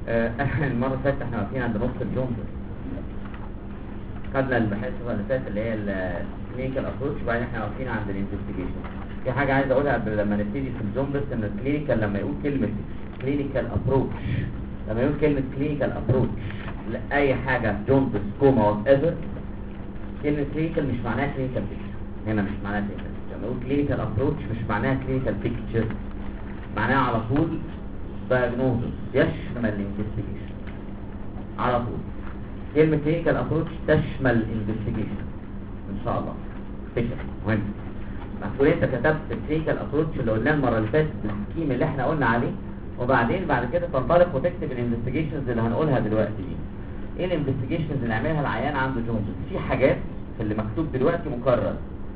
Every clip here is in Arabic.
المرة اللي فاتت احنا واقفين عند نص الجوندس. خدنا الحصة اللي فاتت اللي هي الكلينيكال ابروتش، وبعدين احنا واقفين عند الانفستيجيشن. في حاجة عايز اقولها قبل لما نبتدي في الجوندس، ان الكلينيكال لما يقول كلمة كلينيكال ابروتش، لما يقول كلمة كلينيكال ابروتش لأي حاجة جوندس كوما وات ايفر، كلمة كلينيكال مش معناها كلينيكال بيكتشر. هنا مش معناها كلينيكال بيكتشر. لما يقول كلينيكال ابروتش مش معناها كلينيكال بيكتشر، معناها على طول diagnosis يشمل investigation. على طول كلمة clinical approach تشمل investigation ان شاء الله. فكرة مهم. مسؤول انت كتبت clinical approach اللي قلناه المرة اللي فاتت بالسكيم اللي احنا قلنا عليه، وبعدين بعد كده تنطلق وتكتب الانفستيجيشنز اللي هنقولها دلوقتي دي. ايه الانفستيجيشنز اللي نعملها العيان عنده جوندس؟ في حاجات في اللي مكتوب دلوقتي مكرر،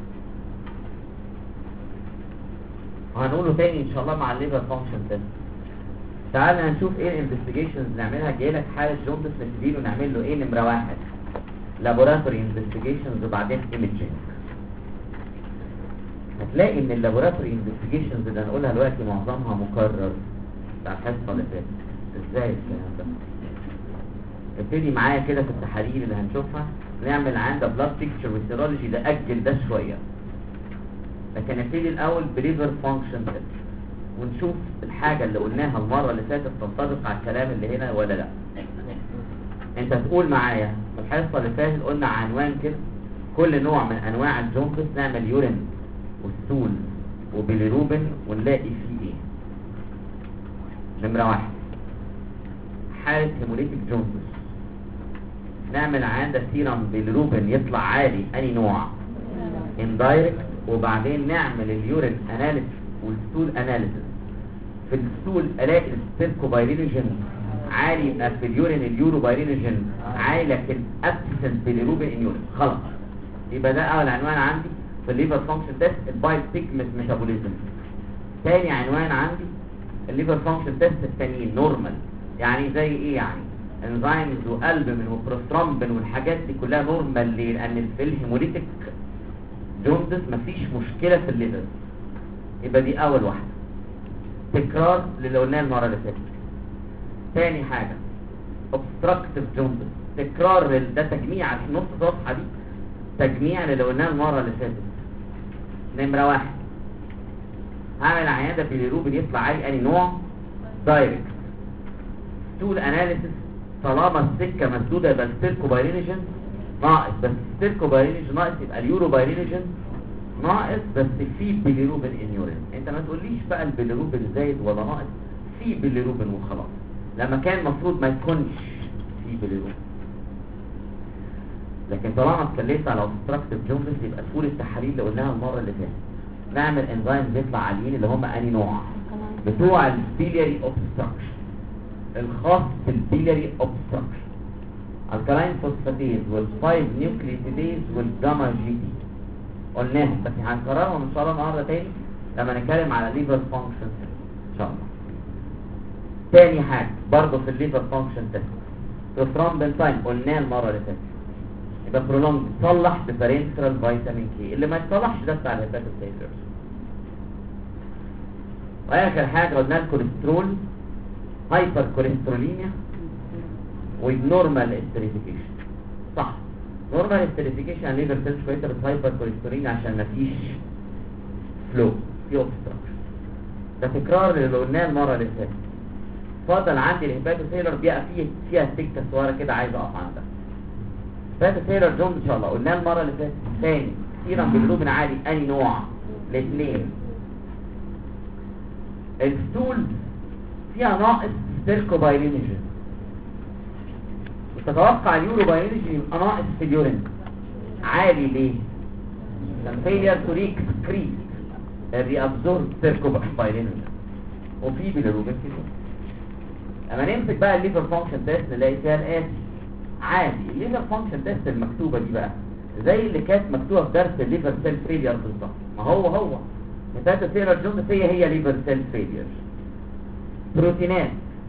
وهنقوله تاني ان شاء الله مع الليفر فانكشن تيست. تعال هنشوف ايه الانفستيجيشنز نعملها. جايلك حالة جوندس نبتدي له نعمل له ايه؟ نمرة 1 لابوراتوري انفستيجيشنز وبعدين ايميجينج. هتلاقي ان اللابوراتوري انفستيجيشنز اللي هنقولها دلوقتي معظمها مكرر بتاع الحصة اللي فاتت. ازاي الكلام ده؟ ابتدي معايا كده في التحاليل اللي هنشوفها. نعمل عند بلاد بيكتشر وسيرولوجي، ده اجل ده شوية، لكن نبتدي الاول بليفر فانكشن تيست ونشوف الحاجة اللي قلناها المرة اللي فاتت تنطبق على الكلام اللي هنا ولا لا. انت تقول معايا في الحصة اللي فاتت قلنا عنوان كده، كل نوع من انواع الجوندس نعمل يورين وستول وبيليروبين ونلاقي فيه ايه. نمرة 1 حالة هيموليتيك جوندس، نعمل عند سيرم بيليروبين يطلع عالي اني نوع اندايركت، وبعدين نعمل اليورين اناليسيس والستول اناليسيس. في الستول الاقي السيركوبايلينوجين عالي، يبقى في اليورين اليوروبايلينوجين عالي، لكن ابسنت بيليروبين ان يورين. خلاص، يبقى ده اول عنوان عندي في الليفر فانكشن تيست، البايل بيجمنت ميتابوليزم. تاني عنوان عندي الليفر فانكشن تيست التانيين نورمال. يعني زي ايه؟ يعني انزيمز وقلب وبروسترومبين والحاجات دي كلها نورمال. ليه؟ لان في الهيموليتيك جوندس مفيش مشكله في الليفر. يبقى دي اول واحده، تكرار اللي قلناه المره اللي فاتت. تاني حاجه obstructive جوندس، تكرار ده تجميع على نص صفحه دي، تجميع اللي قلناه المره اللي فاتت. نمره 1 هعمل عياده بيليروبين يطلع عالي اني نوع دايركت. ستول اناليسيس، طالما السكه مسدوده يبقى السيركوبايلينوجين ناقص، بس السيركوبايلينوجين ناقص يبقى اليوروبايلينوجين ناقص، بس في بيليروبين ان يورين. انت ما تقوليش بقى البيليروبين زايد ولا ناقص، في بيليروبين وخلاص، لما كان المفروض ما يكونش في بيليروبين. لكن طالما اتكلمت على اوبستراكتيف جوندس يبقى طول التحاليل اللي قلناها المره اللي فاتت نعمل انزيمز يطلع عاليين اللي هم اني نوع بتوع البيلياري اوبستراكشن، الخاص بالبيلياري اوبستراكشن، الكلاين فوسفاتيز والفايف نيوكليوتيديز والجاما جي دي. قلناهم بس هنكررهم ان شاء الله النهارده تاني لما نتكلم على ليفر فانكشن ان شاء الله. تاني حاجه برضه في الليفر فانكشن تيست الثرومبين تايم قلناه المره اللي فاتت، يبقى برولونج تصلح ببارنترال فيتامين كي، اللي ما يتصلحش ده بتاع الهيباتيك سيلرز. واخر حاجه قلنا الكوليسترول، هايبر كوليستروليميا ونورمال استريفيكيشن. صح، نورمال استريفيكيشن ليفر سيلز كويسه، بس هايبر كوليستروليميا عشان مفيش فلو، في اوبستراكشن. ده تكرار اللي قلناه المره اللي فاتت. فاضل عندي الهيباتيك سيلر بقى فيها سكه صغيره كده عايز اقف عندها. هيباتيك سيلر جوند ان شاء الله قلناه المره اللي فاتت. ثاني سيرم بالروبين عالي اني نوع؟ الاثنين. الستول فيها ناقص سيركوبايلينوجين، وتتوقع اليوروبايلينوجين يبقى ناقص في اليورين. عالي ليه؟ فيلير تو ريكسكريت الريابزورب سيركوبايلينوجين، وفي بيليروبين كده. اما نمسك بقى الليفر فانكشن تيست نلاقي فيها الاتي عادي. الليفر فانكشن تيست المكتوبه دي بقى زي اللي كانت مكتوبه في درس الليفر سيل فيلير بالظبط، ما هو هيباتيك سيلر جوندس هي ليفر سيل فيلير. بروتينات،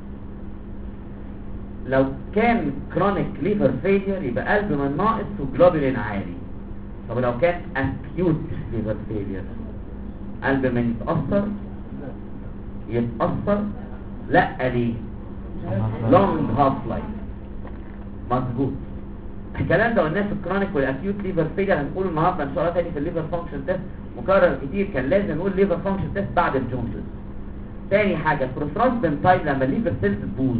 لو كان كرونيك ليفر فيلير يبقى قلب من ناقص وجلوبولين عالي. طب لو كان اكيوت ليفر فيلير قلب من يتأثر لا ليه؟ لونج هاف لايف. مظبوط. الكلام ده قلناه في الكرونيك والاكيوت ليفر فيلير، هنقول النهارده ان شاء الله تاني في الليفر فانكشن تيست مكرر كتير، كان لازم نقول ليفر فانكشن تيست بعد الجونسز. تاني حاجه بروثرومبين تايب لما الليفر سيلز تبوظ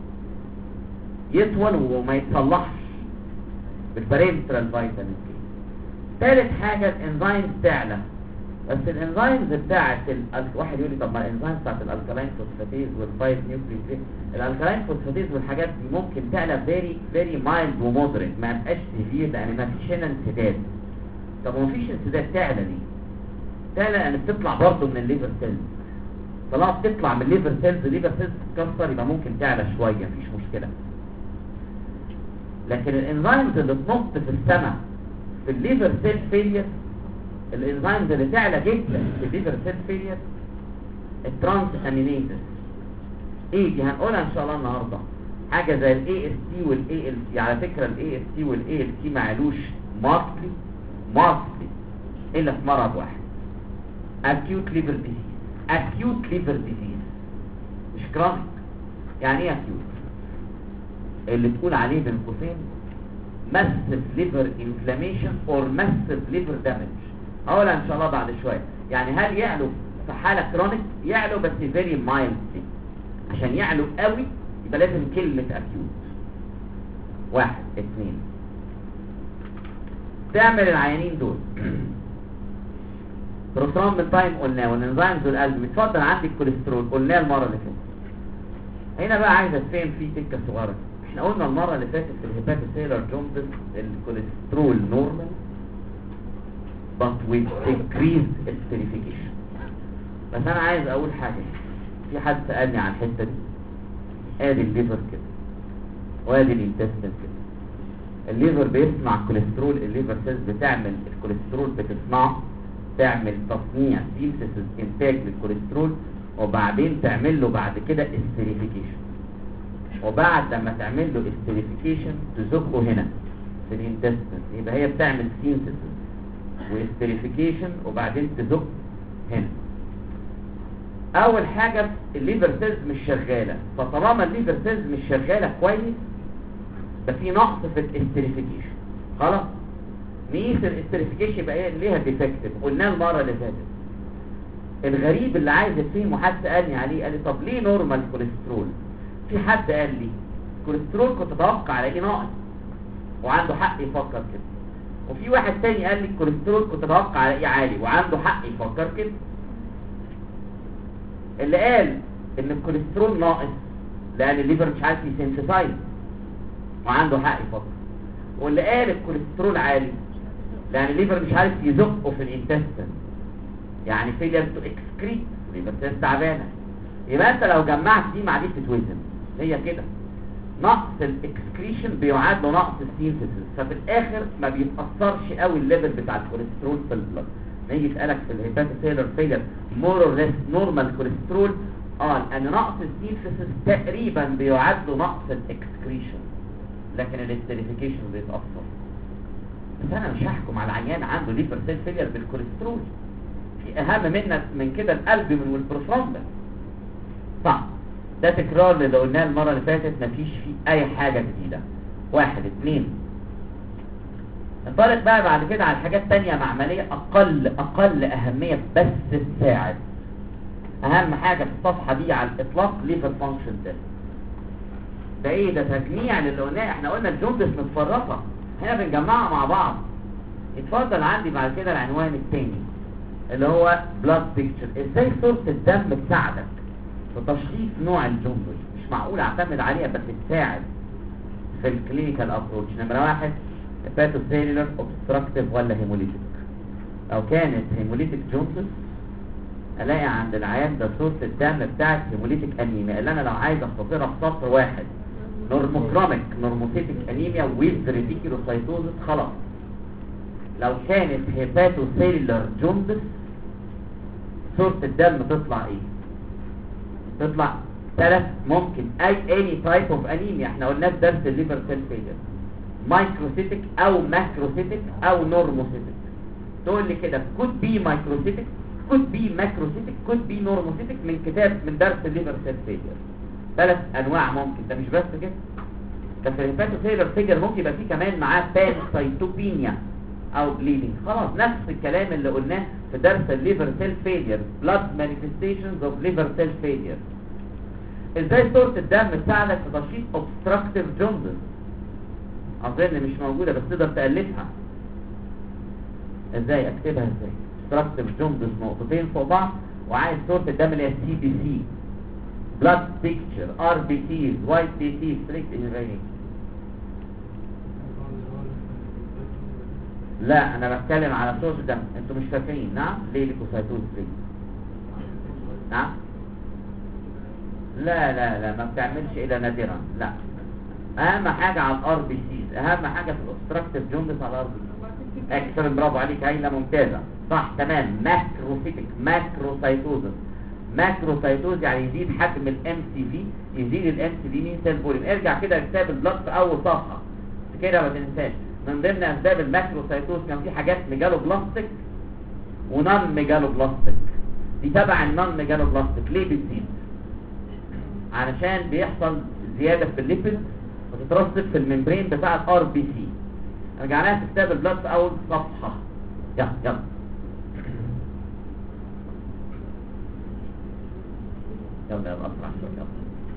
يطول وما يتصلحش بالبارنترال فيتامين كي. تالت حاجه الانزيمز تعلى، بس الانزيمز بتاعت واحد يقول لي طب ما الانزيمز بتاعت الالكالين فوسفاتيز والفايف نيوكليوتيد، الالكالين فوسفاتيز والحاجات دي ممكن تعلى فيري مايلد ومودريت، ما يبقاش سيفير لان ما فيش هنا انسداد. طب ما فيش انسداد تعلى ليه؟ تعلى لان بتطلع برضه من الليفر سيلز. طالما بتطلع من الليفر سيلز، الليفر سيلز تتكسر يبقى ممكن تعلى شويه مفيش مشكله. لكن الانزيمز اللي تنط في السماء في الليفر سيل فيلير، الانزيمز اللي تعلى جدا في الليفر سيل فيلير الترانس امينيزز. ايه دي هنقولها ان شاء الله النهارده. حاجه زي الاي اس تي والاي ال تي، على فكره الاي اس تي والاي ال تي ما علوش ماركتلي الا في مرض واحد، acute liver disease. acute liver disease مش chronic. يعني ايه acute؟ اللي تقول عليه بين قوسين massive liver inflammation or massive liver damage. هقولها ان شاء الله بعد شويه. يعني هل يعلو في حاله كرونيك؟ يعلو بس very mildly. عشان يعلو قوي يبقى لازم كلمه acute. واحد اتنين تعمل العيانين دول بروثرومبين تايم قلناه، والانزيمز والقلب. بتفضل عندي الكوليسترول قلناه المره اللي فاتت. هنا بقى عايز اتفهم فيه تكه صغيره. احنا قلنا المره اللي فاتت في الهيباتوسيلر جوندس الكوليسترول نورمال but with decreased esterification. بس انا عايز اقول حاجه. في حد سالني عن الحته دي. ادي الليفر كده وادي الانتستين كده. الليفر بيصنع كوليسترول، الليفر سيلز بتعمل الكوليسترول، بتصنعه، تعمل تصنيع سينثيسيس انتاج للكوليسترول، وبعدين تعمل له بعد كده استريفيكيشن. وبعد لما تعمل له استريفيكيشن تزقه هنا في الانتستين، يبقى هي بتعمل سينثيسيس واستريفيكيشن وبعدين تزق هنا. اول حاجه الليفر سيلز مش شغاله، فطالما الليفر سيلز مش شغاله كويس ده في نقص في الاستريفيكيشن. خلاص نقيس الاستريفيكيشن يبقى ايه ليها ديفكتيف. قلناه المره اللي فاتت. الغريب اللي عايز افهمه حد سالني عليه، قال لي طب ليه نورمال كوليسترول؟ في حد قال لي كوليسترول كنت اتوقع على ايه ناقص، وعنده حق يفكر كده. وفي واحد تاني قال لي الكوليسترول كنت اتوقع على ايه عالي، وعنده حق يفكر كده. اللي قال ان الكوليسترول ناقص لان الليفر مش عارف يسينثسايز وعنده حق يفكر. واللي قال الكوليسترول عالي لان الليفر مش عارف يزقه في الانتستين، يعني فيلير تو اكسكريت، الليفر سيلز تعبانه. يبقى انت لو جمعت دي مع دي تتوزن، هي كده. نقص الاكسكريشن بيعاد له نقص السينثيسيس، ففي الاخر ما بيتاثرش قوي الليفل بتاع الكوليسترول في البلد. يجي يسالك في الهيباتوسيلر فيلير مور اور ليس نورمال كوليسترول، ان نقص السينثيسيس تقريبا بيعاد له نقص الاكسكريشن، لكن الاستريفيكيشن بيتاثر. بس انا مش هحكم على عيان عنده ليفر سيل فيلير بالكوليسترول. في اهم من كده القلب من والبروثرومبين. صح، ده تكرار اللي قلناه المره اللي فاتت، مفيش فيه اي حاجه جديده. واحد اتنين ننطلق بقى بعد كده على حاجات تانية معمليه اقل اهميه بس تساعد. اهم حاجه في الصفحه دي على الاطلاق ليفر فانكشن تيست. ده ايه؟ ده تجميع اللي قلناه. احنا قلنا الجوندس متفرقه، هنا بنجمعها مع بعض. اتفضل عندي بعد كده العنوان الثاني اللي هو بلاد بيكتشر. ازاي صورة الدم تساعدك في تشخيص نوع الجوندس؟ مش معقول اعتمد عليها بس تساعد في الكلينيكال ابروتش. نمرة واحد هيباتوسيلولر اوبستراكتيف ولا هيموليتيك. لو كانت هيموليتيك جوندس الاقي عند العيان ده صورة الدم بتاعت هيموليتيك انيميا، اللي انا لو عايز اختصرها في سطر واحد نورموكروميك نورموسيتيك انيميا ويز ريتيكولوسايتوزس خلاص. لو كانت هيباتوسيلولر جوندس صورة الدم تطلع ايه؟ تطلع ثلاث ممكن اني تايب اوف انيميا. احنا قلنا في درس الليفر سيل فيلير مايكروسيتيك او ماكروسيتيك او نورموسيتيك. تقول لي كده could be microcytic could be macrocytic could be normocytic من كتاب من درس الليفر سيل فيلير. 3 انواع ممكن، ده مش بس كده، ده في الهيباتوسيلر فيجر ممكن يبقى فيه كمان معاه بانسايتوبينيا او بليدنج. خلاص نفس الكلام اللي قلناه في درس الليفر سيل فيلير، بلاد مانيفستيشنز اوف ليفر سيل فيلير. ازاي صورة الدم تساعدك في تشخيص اوبستراكتيف جوندس؟ اظن مش موجودة بس تقدر تألفها. ازاي اكتبها؟ ازاي اوبستراكتيف جوندس نقطتين فوق بعض، وعايز صورة الدم اللي هي سي بي سي، بلاد بيكتشر، ار بي سيز، وايت بي سيز، ستريكت ايفيرينج. لا انا بتكلم على صورة الدم، انتوا مش فاكرين؟ نعم ليه ليكوسايتوز ليه؟ نعم لا ما بتعملش الا نادرا. لا اهم حاجة على الار بي سيز، اهم حاجة في الاوبستراكتيف جوندس على الار بي سيز. اكسلنت، برافو عليك، هايلة ممتازة، صح تمام. ماكروسيتك، ماكروسايتوزس، ماكروسايتوز يعني يزيد حجم الام سي في، يزيد الام سي في مين سيل فوليوم. ارجع كده لكتاب البلاد في اول صفحة كده ما تنساش، من ضمن اسباب الماكروسايتوز كان في حاجات ميجالو بلاستيك ونون ميجالو بلاستيك. دي تبع النون ميجالو بلاستيك. ليه بتزيد؟ علشان بيحصل زيادة في الليبيد وتترسب في الممبرين بتاع الار بي سي. رجعناها في كتاب البلاد في اول صفحة. يلا يلا يلا اسرع شوية يلا.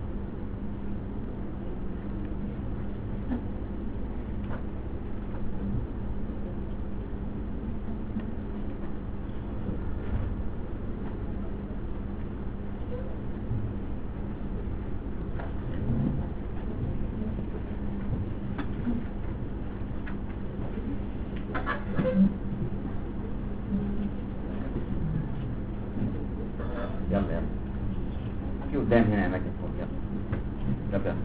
يلا في قدام هنا اماكن فوق. يلا يلا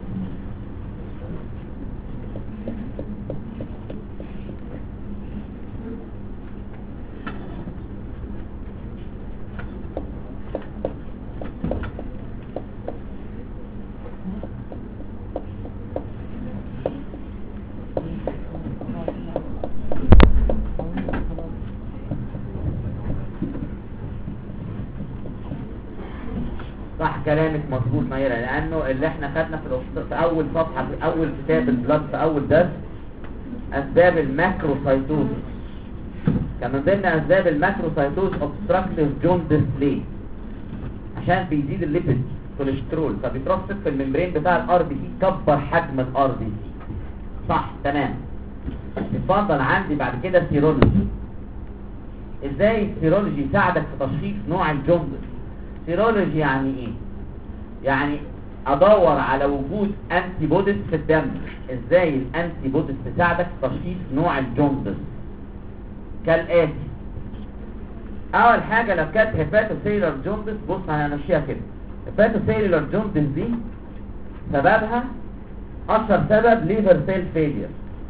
صح كلامك مظبوط مايرة، لانه اللي احنا خدنا في اول صفحة في اول كتاب البلاد في اول درس اسباب الماكروسايتوز، كان من ضمن اسباب الماكروسايتوز اوبستراكتيف جوندس. ليه؟ عشان بيزيد الليبيد كوليسترول فبيترسب في الممبرين بتاع الار بي سي، كبر حجم الار بي سي. صح تمام. اتفضل عندي بعد كده سيرولوجي. ازاي السيرولوجي يساعدك في تشخيص نوع الجوندس؟ سيرولوجي يعني ايه؟ يعني ادور على وجود انتي بوديز في الدم. ازاي الانتي بوديز تساعدك في تشخيص نوع الجوندس؟ كالاتي. اول حاجه لو كانت هيباتوسيلر جوندس، بص هنمشيها كده. هيباتوسيلر جوندس دي سببها اشهر سبب ليفر سيل فيلير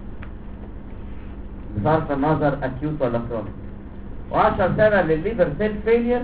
بصرف النظر اكيوت ولا كرونيك، واشهر سبب للليفر سيل فيلير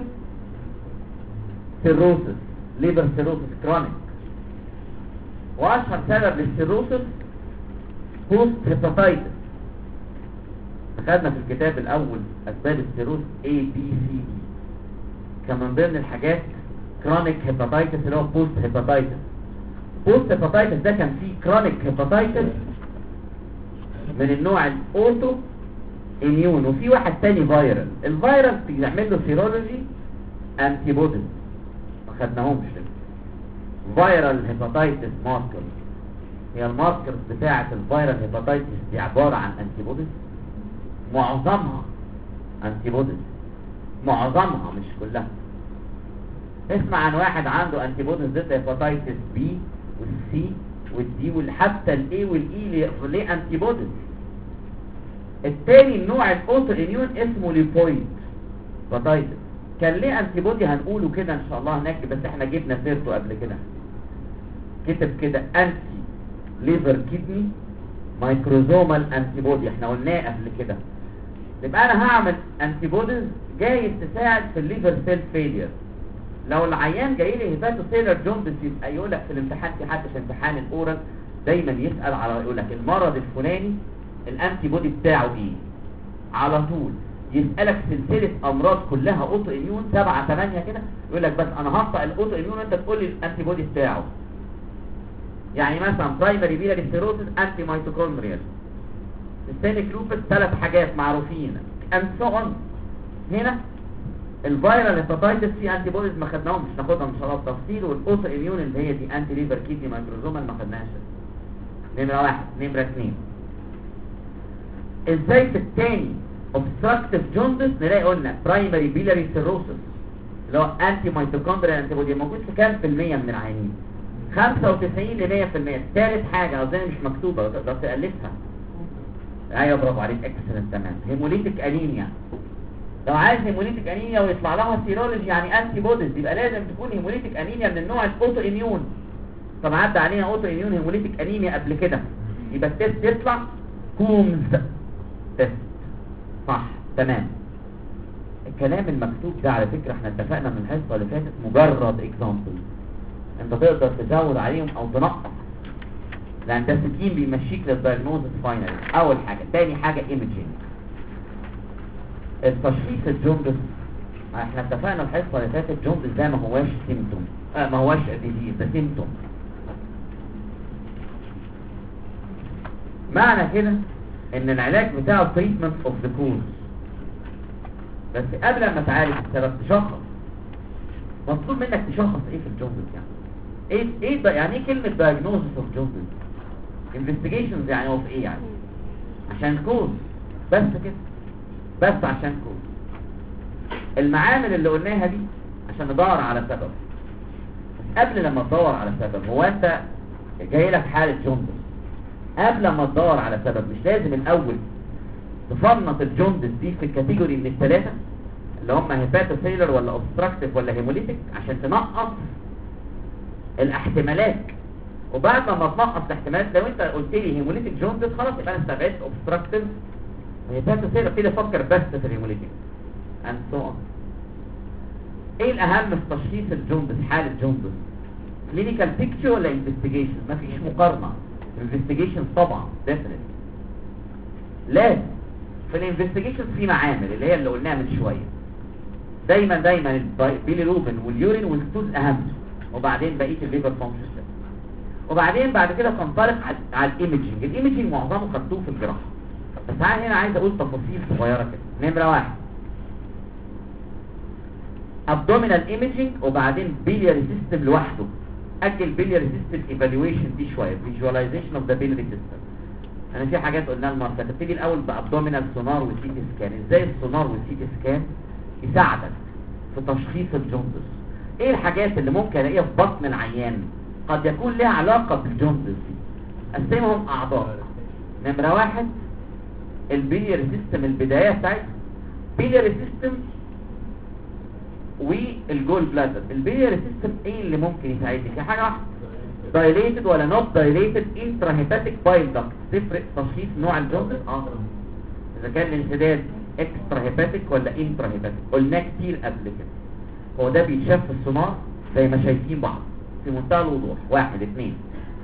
سيروسس، ليفر سيروسس كرونيك، واشهر سبب للسيروسس بوست هيباتايتس. خدنا في الكتاب الاول اسباب السيروس A B C D، كان من ضمن الحاجات كرونيك هيباتايتس اللي هو بوست هيباتايتس. بوست هيباتايتس ده كان فيه كرونيك هيباتايتس من النوع الاوتو اميون، وفي واحد تاني فايرال. الفايرال بيعمل له سيرولوجي انتي بوديز، ما خدناهمش. فايرال هيباتايتس ماركر، هي الماركرز بتاعه الفايرال هيباتايتس دي عباره عن انتي بوديز، معظمها انتي بوديز، معظمها مش كلها. اسمع عن واحد عنده انتي بوديز ضد هيباتايتس بي والسي والدي وحتى الاي والاي ليه انتي بوديز. التاني النوع الاوتو اميون اسمه ليبويد هيباتايتس، كان ليه انتي بودي هنقوله كده ان شاء الله هناك، بس احنا جبنا سيرته قبل كده. كتب كده انتي ليفر كيدني مايكروزومال انتي بودي، احنا قلناه قبل كده. يبقى انا هعمل انتي بوديز جاي تساعد في الليفر سيل فيلير. لو العيان جاي لي هيباتوسيلر جوندس يبقى يقول لك في الامتحان، في حد في امتحان الاورال دايما يسال على، يقول لك المرض الفلاني الانتي بودي بتاعه ايه على طول. يسألك سلسلة امراض كلها اوتو اميون 7 8 كده، يقول لك بس انا هقطع الاوتو اميون وانت تقول لي الانتي بودي بتاعه. يعني مثلا برايمري بيلاري سيروسيس انتي ميتوكوندريال، سيستميك لوبس 3 حاجات معروفين اند سو اون. هنا الفيرال هيباتايتس في انتي بوديز ما خدناهمش، ناخدها ان شاء الله بتفصيل، والاوتو اميون اللي هي دي انتي ليفر كيدني مايكروزومال ما خدناهاش. نمرة 1. نمرة 2 ازاي في الثاني اوبستراكتيف جوندس نلاقي قلنا برايمري بيلاري سيروسيس اللي هو انتي ميتوكوندريال انتي بودي موجود في كام في المية من العيانين؟ 95 ل 100%. ثالث حاجة اظن مش مكتوبة تقدر تألفها. ايوه برافو عليك، اكسلنت تمام. هيموليتيك انيميا. لو عايز هيموليتيك انيميا ويطلع لها سيرولوجي يعني انتي بوديز، يبقى لازم تكون هيموليتيك انيميا من النوع الاوتو اميون. طب عدى علينا اوتو اميون هيموليتيك انيميا قبل كده، يبقى التست يطلع كومز تست. صح تمام. الكلام المكتوب ده على فكرة احنا اتفقنا من الحصة اللي فاتت مجرد اكزامبل، انت تقدر تزود عليهم او تنقص، لان ده سكين بيمشيك للدايجنوزس فاينل. اول حاجة. تاني حاجة ايميجينج. التشخيص الجوندس احنا اتفقنا الحصة اللي فاتت الجوندس ده ما هواش سيمتوم، ما هواش ديزيز، ده سيمتوم. معنى كده ان العلاج بتاعه تريتمنت اوف ذا كوز، بس قبل ما تعالج السبب تشخص. مطلوب منك تشخص ايه في الجوندس يعني ايه يعني ايه كلمة diagnosis of jaundice؟ investigations يعني هو في ايه يعني؟ عشان كوز بس كده، بس عشان كوز. المعامل اللي قلناها دي عشان ندور على سبب. قبل لما تدور على سبب، هو انت جاي لك حالة جوندس، قبل ما تدور على سبب مش لازم الاول تفنط الجوندس دي في الكاتيجوري من الثلاثة اللي هم هيباتوسيلر ولا اوبستراكتيف ولا هيموليتيك، عشان تنقص الاحتمالات. وبعد ما تنقص الاحتمالات، لو انت قلت لي هيموليتيك جوندس خلاص يبقى انا استبعدت اوبستراكتيف هيباتوسيلر، ابتدي افكر بس في الهيموليتيك and so on. ايه الاهم في تشخيص الجوندس حالة جوندس؟ كلينيكال بيكتشر ولا انفستيجيشن؟ مفيش مقارنة. انفستيجيشن طبعا definitely لازم. في الانفستيجيشن في معامل اللي هي اللي قلناها من شوية. دايما البيليروبين واليورين والستوز اهم، وبعدين بقية الليفر فانكشن، وبعدين بعد كده تنطلق على الايميجينج. الايميجينج معظمه خدتوه في الجراحة، بس تعالى هنا عايز اقول تفاصيل صغيرة كده. نمرة 1 abdominal imaging، وبعدين biliary system لوحده. اجل biliary system evaluation دي شوية، visualization of the biliary system. انا في حاجات قلناها المرة تبتدي الاول بابدومينال سونار والسيتي سكان. ازاي السونار والسيتي سكان يساعدك في تشخيص الجوندس؟ ايه الحاجات اللي ممكن الاقيها في بطن العيان قد يكون لها علاقة بالجوندس؟ قسمهم اعضاء. نمرة 1 البيلياري سيستم، البداية بتاعتها بيلياري سيستم والجول بلادر. البيلياري سيستم ايه اللي ممكن يساعدني في حاجة واحدة؟ دايليتد ولا نوت دايليتد انترا هيباتيك بايل داكت. تفرق تشخيص نوع الجوندس؟ اذا كان الانسداد اكسترا هيباتيك ولا انترا هيباتيك. قلناه كتير قبل كده، هو ده بيتشاف في السونار زي ما شايفين بعض في منتهى الوضوح. 1 2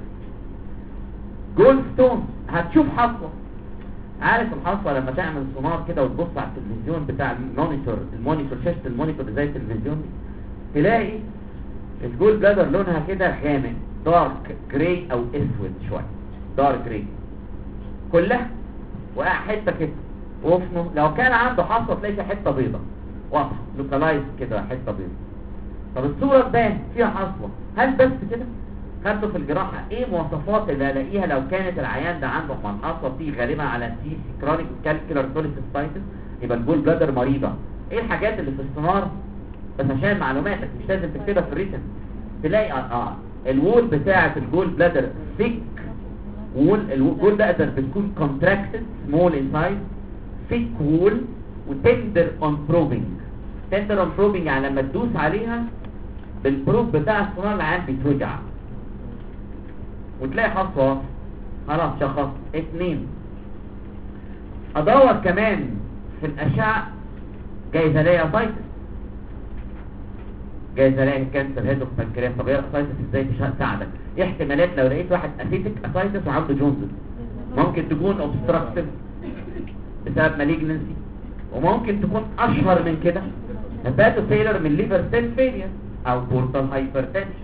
جول ستون، هتشوف حصوة. عارف الحصوة لما تعمل سونار كده وتبص على التلفزيون بتاع المونيتور شاشة المونيتور زي التلفزيون دي، تلاقي الجول بلادر لونها كده غامق دارك جراي او اسود شوية، دارك جراي كلها، وقع حتة كده وفنه. لو كان عنده حصوة تلاقي فيها حتة بيضة واضحة لوكالايز كده، حتة بيضة. طب الصورة تبان فيها حصوة، هل بس كده؟ خدته في الجراحة ايه مواصفات اللي الاقيها لو كانت العيان ده عنده الحصوة دي غالبا على سي كرونيك كالكولار كوليسيستايتس، يبقى الجول بلادر مريضة. ايه الحاجات اللي في السونار؟ بس عشان معلوماتك مش لازم تكتبها في الريتن. تلاقي الوول بتاعة الجول بلادر ثيك وول، الجول بلادر بتكون contracted small in size thick wall وتندر اون بروبنج. تندر اون بروبنج يعني لما تدوس عليها بالبروب بتاع السونار العيان بيتوجع، وتلاقي حصوة خلاص شخص. 2 ادور كمان في الاشعة جايز الاقي اسايتس، جايز الاقي كانسر هيد اوف بانكرياس. طب ايه اسايتس ازاي تساعدك؟ ايه احتمالات لو لقيت واحد اسيتك اسايتس وعنده جوندس؟ ممكن تكون اوبستراكتيف بسبب مالجنسي، وممكن تكون اشهر من كده هيباتو فيلر من ليفر سيل فيلير او بورتال هايبرتنشن.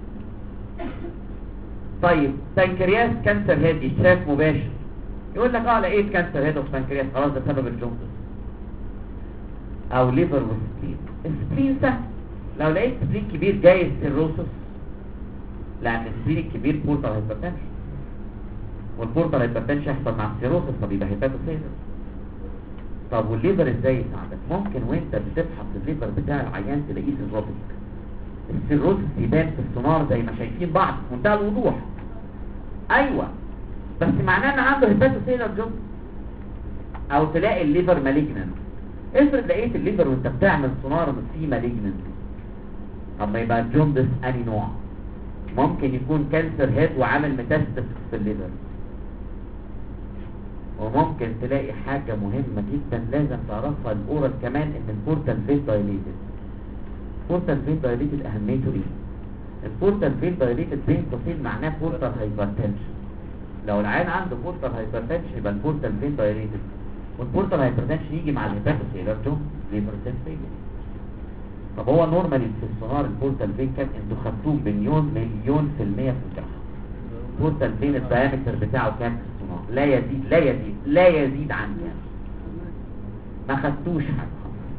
طيب بنكرياس كانسر هيد يتشاف مباشر، يقول لك لقيت كانسر هيد اوف بنكرياس، خلاص ده سبب الجوندس. او ليفر وسبلين. السبلين سهل، لو لقيت سبلين كبير جاي سيروسس، لان السبلين الكبير بورتال هايبرتنشن، والبورتال هايبرتنشن يحصل مع السيروسس فبيبقى هيباتو فيلر. طب والليفر ازاي يساعدك؟ ممكن وانت بتفحص الليفر بتاع العيان تلاقيه سيروتك، السيروسس يبان في السونار زي ما شايفين بعض في منتهى الوضوح، ايوه، بس معناه ان عنده هيباتو فيلر جوندس. او تلاقي الليفر مالجننت، افرض لقيت الليفر وانت بتعمل سونار فيه مالجننت، طب ما يبقى الجوندس انهي نوع؟ ممكن يكون كانسر هيد وعامل ميتاستاسيس في الليفر. وممكن تلاقي حاجة مهمة جدا لازم تعرفها الأورال كمان، ان البورتال فين دايليتد. البورتال فين دايليتد اهميته ايه؟ البورتال فين دايليتد بين قوسين معناه بورتال هايبرتنشن. لو العيان عنده بورتال هايبرتنشن يبقى البورتال فين دايليتد، والبورتال هايبرتنشن يجي مع الهيباتوسيلر ليفر سيل فيلير. طب هو نورمالي في السونار البورتال فين كام؟ انتوا خدتوه مليون في المية في الجراحة. البورتال فين الدايمتر بتاعه كام في السونار؟ لا يزيد عن كام؟ ما خدتوش حاجة.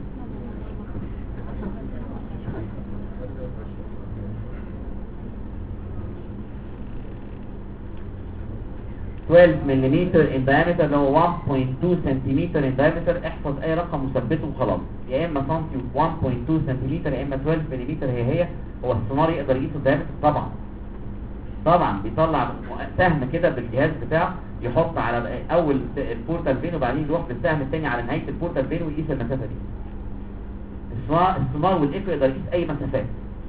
12 ملم in diameter اللي هو 1.2 سنتيمتر in diameter. احفظ اي رقم مثبته وخلاص، يا اما سنتي 1.2 سنتيمتر يا اما 12 ملم. هي هو السونار يقدر يقيس الدايمتر طبعا بيطلع سهم كده بالجهاز بتاعه، يحط على اول البورتال فين وبعدين يروح بالسهم الثاني على نهايه البورتال فين ويقيس المسافه دي. السونار والايكو يقدر يقيس اي مسافات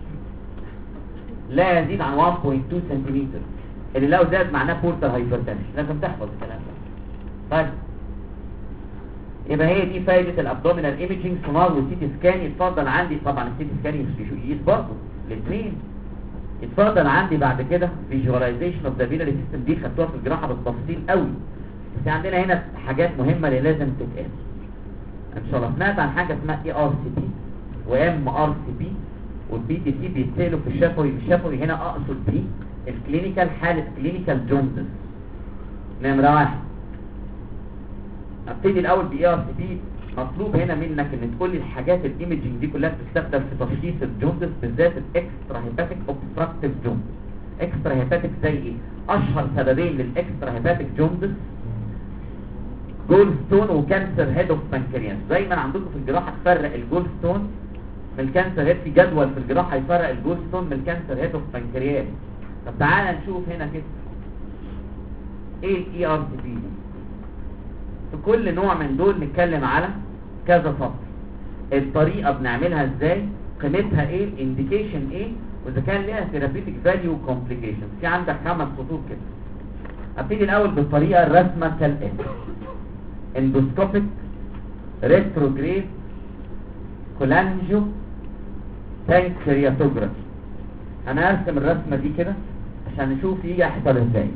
لا يزيد عن 1.2 سنتيمتر، اللي لو زاد معناه بورتال هايبرتنشن. لازم تحفظ الكلام ده. طيب يبقى هي دي فايده الابدومينال ايميجينج، سونار والسيتي سكان. يتفضل عندي طبعا السيتي سكان يقيس برضه الاثنين. يتفضل عندي بعد كده فيجواليزيشن اوف ذا بيلاري سيستم، دي خدتوها في الجراحه بالتفصيل قوي، بس عندنا هنا حاجات مهمه اللي لازم تتقال ان شاء الله. سمعت عن حاجه اسمها اي ار سي بي وام ار سي بي والبي تي سي بيتسالوا في الشفوي. الشفوي هنا اقصد بيه الكلينيكال، حاله كلينيكال جوندس. نمره واحد ابتدي الاول باي ار سي بي. مطلوب هنا منك ان تقول لي الحاجات الايميجنج دي كلها بتستخدم في تشخيص الجوندس، بالذات الاكسترا هيباتيك اوبستراكتيف جوندس. اكسترا هيباتيك زي ايه؟ اشهر سببين للاكسترا هيباتيك جوندس جول ستون وكانسر هيد اوف بانكرياس. دايما عندكم في الجراحه تفرق الجول ستون من الكانسر هيد، في جدول في الجراحه يفرق الجول ستون من الكانسر هيد اوف بانكرياس. طب تعالى نشوف هنا كده ايه الاي ار سي بي. في كل نوع من دول نتكلم على كذا سطر، الطريقه بنعملها ازاي، قيمتها ايه، الانديكيشن ايه، واذا كان ليها ثيرابيوتيك فاليو وكومبليكيشن. في عندك 5 سطور كده. ابتدي الاول بالطريقه الرسمه كالاتي: اندوسكوبيك، ريتروجريد، كولانجيو، بانكرياتوجرافي. انا هرسم الرسمه دي كده عشان نشوف يجي يحصل ازاي.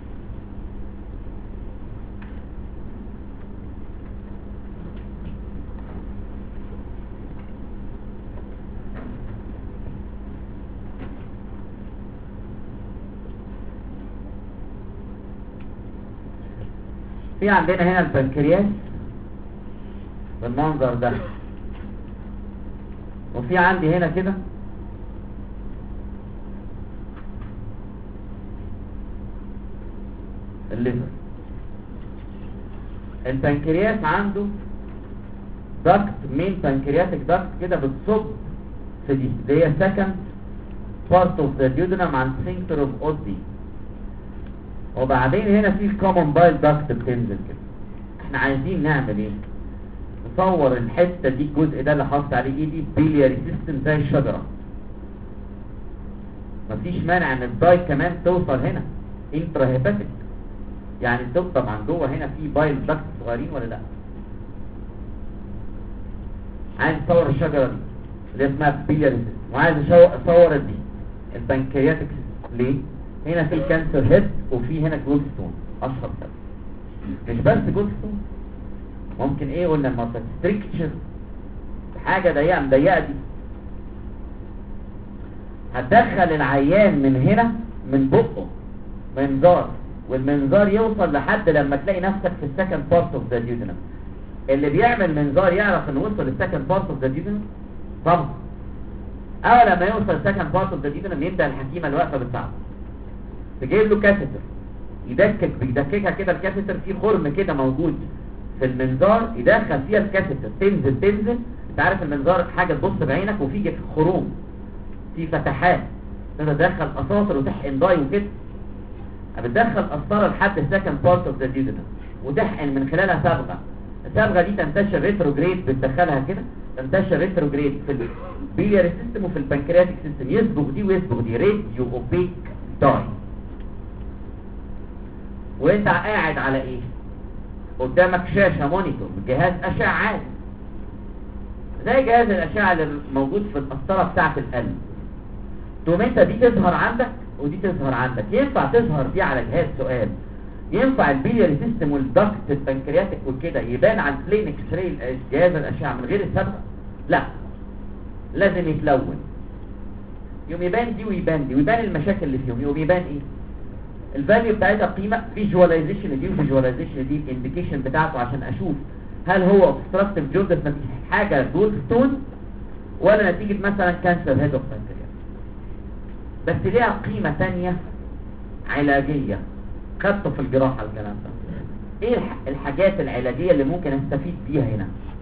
في عندنا هنا البنكرياس بالمنظر ده، وفي عندي هنا كده الليفر. البنكرياس عنده داكت، مين بنكرياتيك داكت كده بتصب في دي، اللي هي سكند بارت اوف ذا ديودنم عند سفنكتر اوف اودي. وبعدين هنا في الكومن بايل داكت بتنزل كده. احنا عايزين نعمل ايه؟ نصور الحته دي، الجزء ده اللي حاطط عليه ايدي بيلياري سيستم زي الشجره. مفيش مانع ان الداي كمان توصل هنا انترا هيباتيك، يعني طبعا جوه هنا في بايل داكت صغيرين ولا لا. عايز اصور الشجره دي اللي اسمها بيلياري سيستم، وعايز اصور دي البنكرياتيك سيستم. ليه؟ هنا في كانسر هيد وفي هنا جول ستون اشهر سبب. مش بس جول ستون، ممكن ايه قلنا المصل ستريكتشر، حاجة ضيقة مضيقة دي، هتدخل العيان من هنا من بقه منظار، والمنظار يوصل لحد لما تلاقي نفسك في السكند بارت اوف ذا ديودنم. اللي بيعمل منظار يعرف انه وصل للسكند بارت اوف ذا ديودنم طبعا. اول لما يوصل السكند بارت اوف ذا ديودنم يبدا الحكيمه الواقفه بتاعته تجيب له كاثيتر، بيدككها كده الكاثيتر في خرم كده موجود في المنظار، يدخل فيها الكاثيتر تنزل. انت عارف المنظار حاجه تبص بعينك وفي خروم في فتحات تقدر تدخل قساطر وتحقن داي وكده. بتدخل قسطره لحد السكند بارت اوف ذا ديودنم وتحقن من خلالها صبغه. الصبغه دي تنتشر ريتروجريد، بتدخلها كده تنتشر ريتروجريد في البيلياري سيستم وفي البنكرياتيك سيستم، يصبغ دي ويصبغ دي، راديو اوبيك داي. وانت قاعد على ايه؟ قدامك شاشه مونيتور جهاز اشعه عادي زي جهاز الاشعه اللي موجود في القسطره بتاعه القلب. تقوم انت دي تظهر عندك ودي تظهر عندك. ينفع تظهر دي على جهاز؟ سؤال. ينفع البيلياري سيستم والدكت البنكرياتيك وكده يبان على البلين اكس راي جهاز الاشعه من غير الصبغه؟ لا، لازم يتلون. يوم يبان دي ويبان دي ويبان المشاكل اللي فيهم. يوم يبان ايه؟ الفاليو بتاعتها قيمه، فيجواليزيشن دي وفيجواليزيشن دي، الانديكيشن بتاعته عشان اشوف هل هو اوبستراكتيف جوندس نتيجه حاجه جولد ستون ولا نتيجه مثلا كانسر هيد اوف بنكرياس. بس ليها قيمه ثانيه علاجيه، خدته في الجراحه الكلام ده. ايه الحاجات العلاجيه اللي ممكن استفيد بيها هنا؟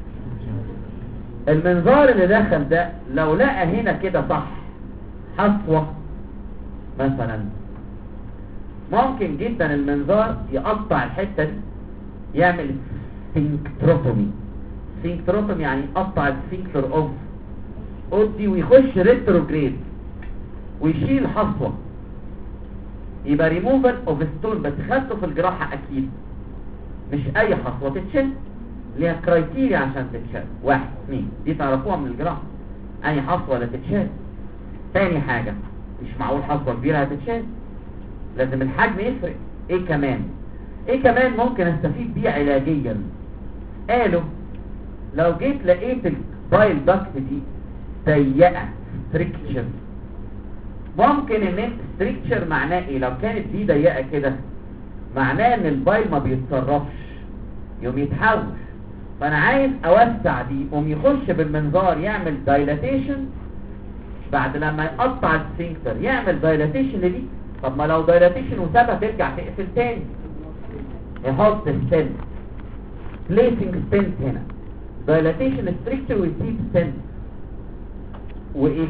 المنظار اللي دخل ده لو لقى هنا كده صح حصوه مثلا، ممكن جدا المنظار يقطع الحته دي، يعمل سفنكتروتومي. سفنكتروتومي يعني يقطع السفنكتر اوف اودي ويخش ريتروجريد ويشيل حصوه، يبقى ريموفال اوف ستون. بس خدته في الجراحه اكيد مش اي حصوه تتشال، ليها كرايتيريا عشان تتشال. 1 2 دي تعرفوها من الجراحه، اي حصوه لا تتشال. تاني حاجه مش معقول حصوه كبيره هتتشال، لازم الحجم يفرق. ايه كمان ممكن استفيد بيه علاجيا؟ قالوا لو جيت لقيت البايل داكت دي ضيقه ستريكتشر، ممكن ان انت ستريكتشر معناه ايه؟ لو كانت دي ضيقه كده معناه ان البايل ما بيتصرفش، يوم يتحوش. فانا عايز اوسع دي، يقوم يخش بالمنظار يعمل دايلاتيشن، بعد لما يقطع السفنكتر يعمل دايلاتيشن لدي. طب ما لو دايلاتيشن وسابها ترجع تقفل تاني، يحط ستنت، بليسنج ستنت هنا، دايلاتيشن ستريكتشر ويسيب ستنت. وايه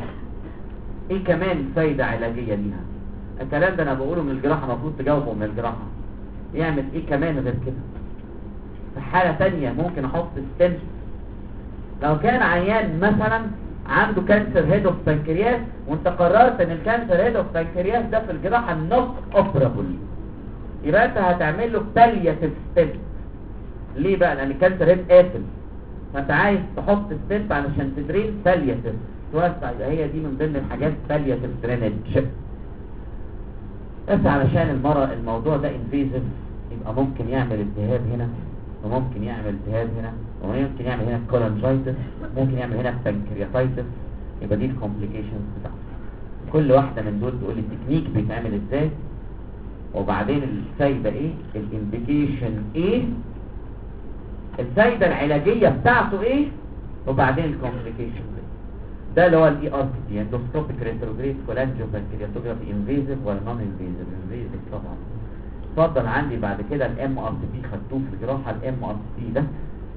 كمان فايدة علاجية ليها؟ الكلام ده انا بقوله من الجراحة، المفروض تجاوبه من الجراحة. يعمل ايه كمان غير كده؟ في حالة تانية ممكن احط ستنت. لو كان عيان مثلا عنده كانسر هيد اوف بنكرياس وانت قررت ان الكانسر هيد اوف بنكرياس ده في الجراحة نوت اوبرابل، يبقى انت هتعمل له بالياتيف ستنت. ليه بقى؟ لان الكانسر هيد قافل، فانت عايز تحط ستنت علشان تدرين بالياتيف توسع. يبقى هي دي من ضمن الحاجات بالياتيف درينج. بس علشان الموضوع ده انفيزيف، يبقى ممكن يعمل التهاب هنا وممكن يعمل التهاب هنا وممكن يعمل هنا كولانجايتس، ممكن يعمل هنا بانكرياتايتس. يبقى دي الكومبليكيشنز بتاعته. كل واحدة من دول تقول لي التكنيك بيتعمل ازاي، وبعدين الفايدة ايه، الانديكيشن ايه، الفايدة العلاجية بتاعته ايه، وبعدين الكومبليكيشن ده اللي هو الاي ار تي دي، اندوسكوبيك ريتروجريد كولانجيو بانكرياتوجرافي. انفيزيف ولا نون انفيزيف؟ انفيزيف طبعا. اتفضل. عندي بعد كده الام ار تي خدتوه في الجراحه. الام ار تي ده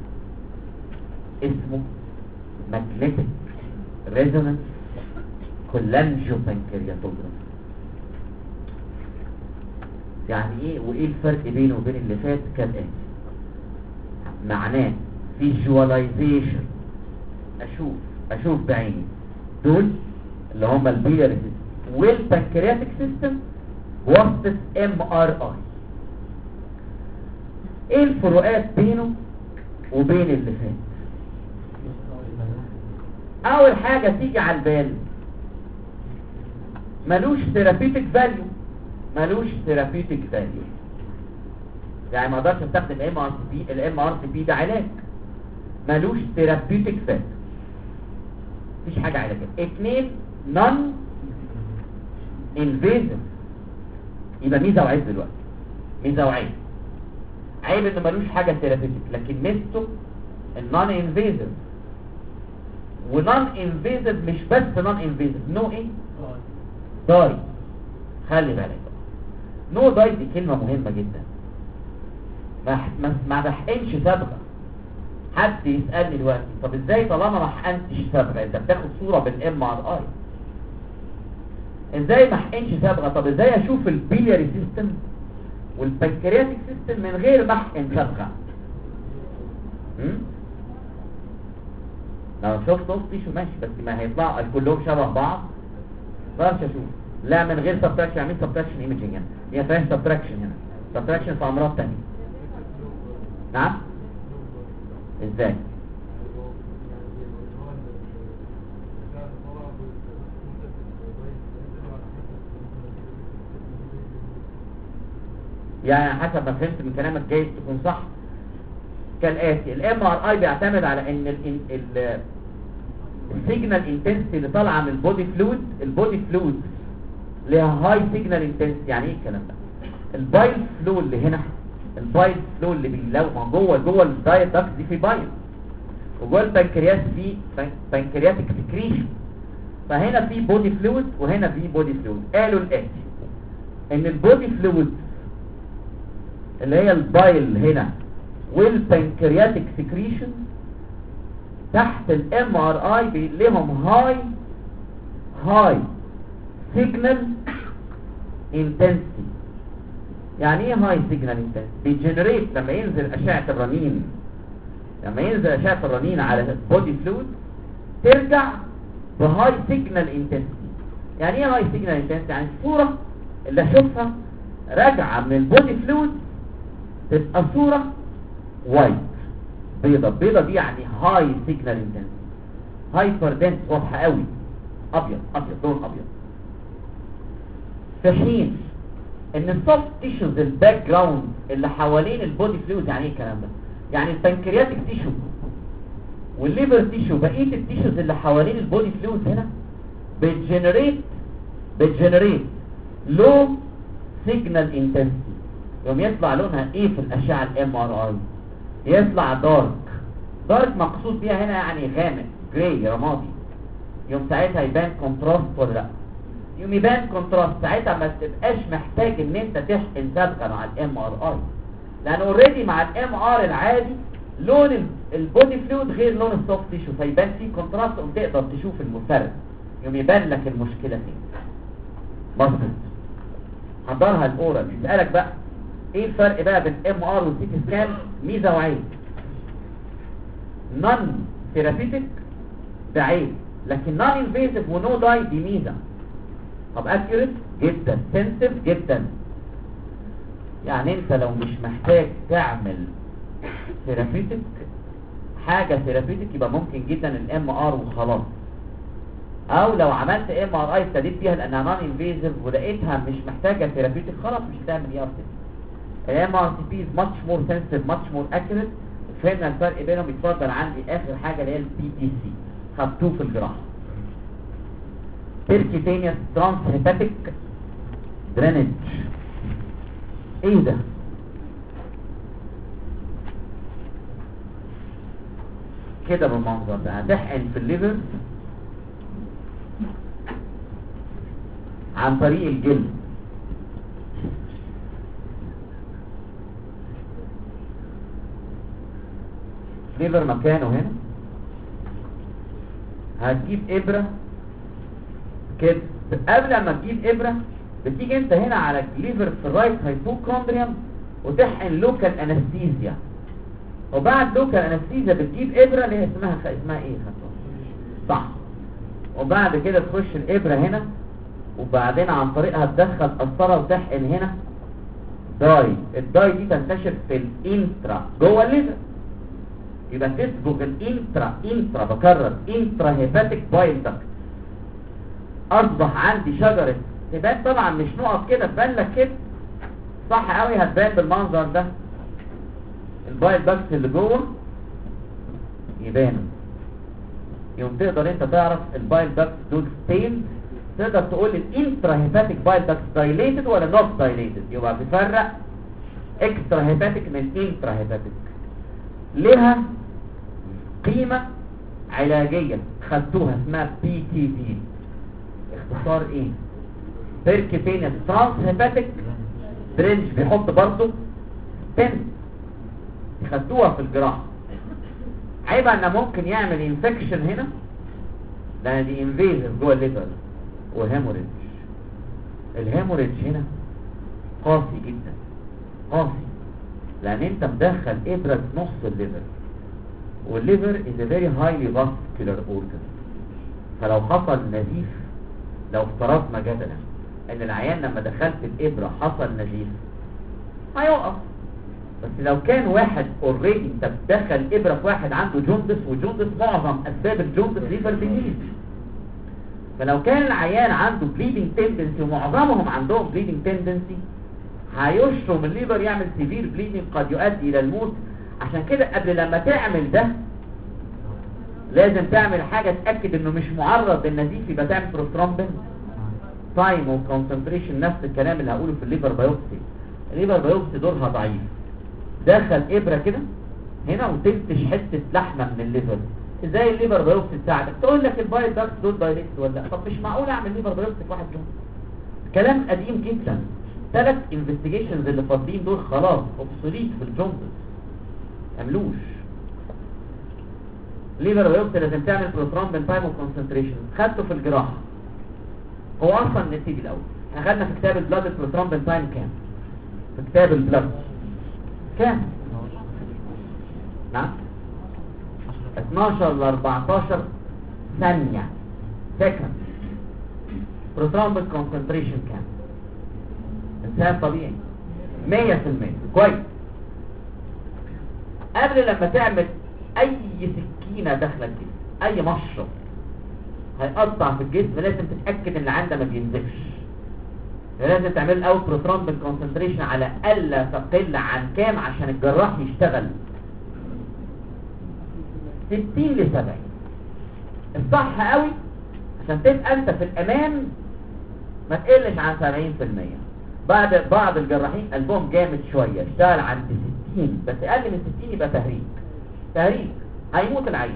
اسمه ماجنتيك ريزونانس كولانجيو بانكرياتوجرافي. يعني ايه وايه الفرق بينه وبين اللي فات؟ كالاتي. معناه فيجواليزيشن، اشوف بعيني دول اللي هم البيلياري سيستم والبنكرياتيك سيستم وسط ام ار اي. ايه الفروقات بينه وبين اللي فات؟ اول حاجة تيجي على البال، ملوش ثيرابيوتيك فاليو. يعني ما اقدرش استخدم الام ار سي بي ده علاج، ملوش ثيرابيوتيك فات، مفيش حاجه علاجيه. 2 نون انفيزيف، يبقى ميزه وعيب دلوقتي، ميزه وعيب. عيب انه ملوش حاجه ثيرابيوتيك، لكن ميزته النون انفيزيف. ونون انفيزيف مش بس نون انفيزيف، نو ايه؟ داي. خلي بالك نو داي دي كلمه مهمه جدا. ما بحقنش صبغه. حد يسالني دلوقتي طب ازاي طالما ما حقنتش صبغه؟ انت بتاخد صوره بالام ار اي، ازاي ما حقنش صبغه؟ طب ازاي اشوف البيلياري سيستم والبنكرياتيك سيستم من غير ما احقن صبغه؟ لو شفت تيشو ماشي، بس ما هيطلعوا كلهم شبه بعض، ما اقدرش اشوف. لا من غير سبتراكشن، يعني سبتراكشن ايميجنج هنا، هي فيها سبتراكشن هنا، سبتراكشن في امراض ثانيه. نعم ازاي؟ يعني حسب ما فهمت من كلامك جايز تكون صح. كالاتي، الام ار اي بيعتمد على ان السيجنال انتنسيتي اللي طالعه من البودي فلويد، البودي فلويد ليها هاي سيجنال انتنسيتي. يعني ايه الكلام ده؟ البايل فلو اللي هنا، البايل فلو اللي جوه الدايت داكت دي في بايل، وجوه البنكرياس في بنكرياتيك سكريشن، فهنا في بودي فلويد وهنا في بودي فلويد. قالوا الاتي ان البودي فلويد اللي هي البايل هنا والبنكرياتيك سكريشن تحت الام ار اي لهم هاي سيجنال انتنسيتي. يعني ايه هاي سيجنال انتنسيتي؟ بيجنريت لما ينزل اشعه الرنين على البودي فلويد ترجع بهاي سيجنال انتنسيتي. يعني ايه هاي سيجنال انتنسيتي؟ يعني الصوره اللي اشوفها راجعه من البودي فلويد تبقى صوره وايت، بيضة دي يعني هاي سيجنال انتنسيتي، هايبر دنس، واضحه قوي، ابيض لون ابيض. في حين ان السوفت تيشوز الباك جراوند اللي حوالين البودي فلويد، يعني ايه الكلام ده؟ يعني البنكرياتيك تيشو والليفر تيشو، بقيه التيشوز اللي حوالين البودي فلويد هنا بتجنريت لو سيجنال انتنسيتي. يوم يطلع لونها ايه في الاشعه الام ار اي؟ يطلع دارك مقصود بيها هنا يعني غامق، جراي، رمادي. يوم ساعتها يبان كونتراست ولا لا؟ يوم يبان كونتراست، ساعتها ما تبقاش محتاج ان انت تحقن صبغه مع الام ار اي، لان اوريدي مع الام ار العادي لون البودي فلويد غير لون السوفت تيشو، فيبان فيه كونتراست وتقدر تشوف المفرق. يوم يبان لك المشكله فين. بص حضرها الاورال، يسالك بقى ايه الفرق بقى بين ام ار والسي تي سكان؟ ميزه وعيب. نون ثيرابيوتيك ده عيب، لكن نون انفيزيف ونو داي دي ميزه. طب اكيوريت جدا، سنسيف جدا. يعني انت لو مش محتاج تعمل ثيرابيوتيك، حاجه ثيرابيوتيك، يبقى ممكن جدا الام ار وخلاص. او لو عملت ام ار اي ابتديت بيها لانها نون انفيزيف ولقيتها مش محتاجه ثيرابيوتيك، خلاص مش هتعمل اي ار سي. الام ار سي بي از ماتش مور سنسيف، ماتش مور اكيوريت. فهمنا الفرق بينهم. يتفضل عندي اخر حاجه اللي هي البي تي سي، خدتوه في الجراحه، بيركيتينيوس ترانس هيباتيك درينج. ايه ده؟ كده بالمنظر ده هتحقن في الليفر عن طريق الجلد. ليفر مكانه هنا، هتجيب ابره كده. قبل ما تجيب ابره بتيجي انت هنا على الليفر في الرايت هايبوكوندريوم وتحقن لوكال انستيزيا، وبعد لوكال انستيزيا بتجيب ابره اللي هي اسمها ايه صح، وبعد كده تخش الابره هنا، وبعدين عن طريقها تدخل قسطره وتحقن هنا داي. الداي دي تنتشر في الانترا جوه الليفر، يبقى تسبق الانترا بكرر انترا هيباتيك بايل داكت. اصبح عندي شجره تبان، طبعا مش نقط كده تبان لك كده صح قوي، هتبان بالمنظر ده البايل داكتس اللي جوه يبانوا، يوم تقدر انت تعرف البايل داكتس دول ستين، تقدر تقول الانترا هيباتيك بايل داكتس دايليتد ولا نوت دايليتد. يبقى بيفرق اكسترا هيباتيك من انترا هيباتيك. لها قيمة علاجية خدتوها اسمها بي تي بي، اختصار ايه؟ بيركيتينيس ترانس هيباتيك درينج، بيحط برضه تن، خدتوها في الجراحة. عيب ان ممكن يعمل انفكشن هنا لان دي انفيزيف جوه الليفر وهيموريدج. الهيموريدج هنا قاسي جدا، قاسي، لان انت مدخل ابره في نص الليفر، والليفر is a very highly vascular organ. فلو حصل نزيف، لو افترضنا جدلا ان العيان لما دخلت الابره حصل نزيف هيقف، بس لو كان واحد اوريدي انت بتدخل ابره في واحد عنده جوندس، وجوندس معظم اسباب الجوندس ليفر ديزيز، فلو كان العيان عنده بليدنج تندنسي ومعظمهم عندهم بليدنج تندنسي، هيشرم الليفر يعمل سيفير بليدنج قد يؤدي الى الموت. عشان كده قبل لما تعمل ده لازم تعمل حاجة تأكد انه مش معرض للنزيف، يبقى تعمل بروسترومبين تايم وكونسنتريشن. نفس الكلام اللي هقوله في الليفر بايوبسي. الليفر بايوبسي دورها ضعيف، دخل ابرة كده هنا وتفتش حتة لحمة من الليفر. ازاي الليفر بايوبسي تساعدك؟ تقول لك البايل داكتس دول دايليتد ولا لا. طب مش معقول اعمل ليفر بايوبسي في واحد جون؟ كلام قديم جدا. 3 انفستيجيشنز اللي فاضلين دول خلاص اوبسوليت في الجوندس، عملوش. ليفر بايوبسي لازم تعمل بروسترومبين تايم وكونسنتريشن، خدته في الجراحه. هو اصلا نبتدي الاول، احنا خدنا في كتاب البلاد البروسترومبين تايم كام؟ في كتاب البلاد كام؟ نعم 12 ل 14 ثانيه سكند. بروسترومبين كونسنتريشن كام؟ انسان طبيعي 100%. كويس. قبل لما تعمل اي سكينة داخله الجسم، اي مشرط هيقطع في الجسم، لازم تتأكد ان اللي عندها ما بينزفش. لازم تعمل الاول بروسترومبين كونسنتريشن على الا تقل عن كام عشان الجراح يشتغل؟ 60 ل 70. الصح قوي عشان تبقى انت في الامان ما تقلش عن 70%. بعض الجراحين قلبهم جامد شوية اشتغل عند 60، بس اقل من 60 يبقى تهريج. تهريج هيموت العيان.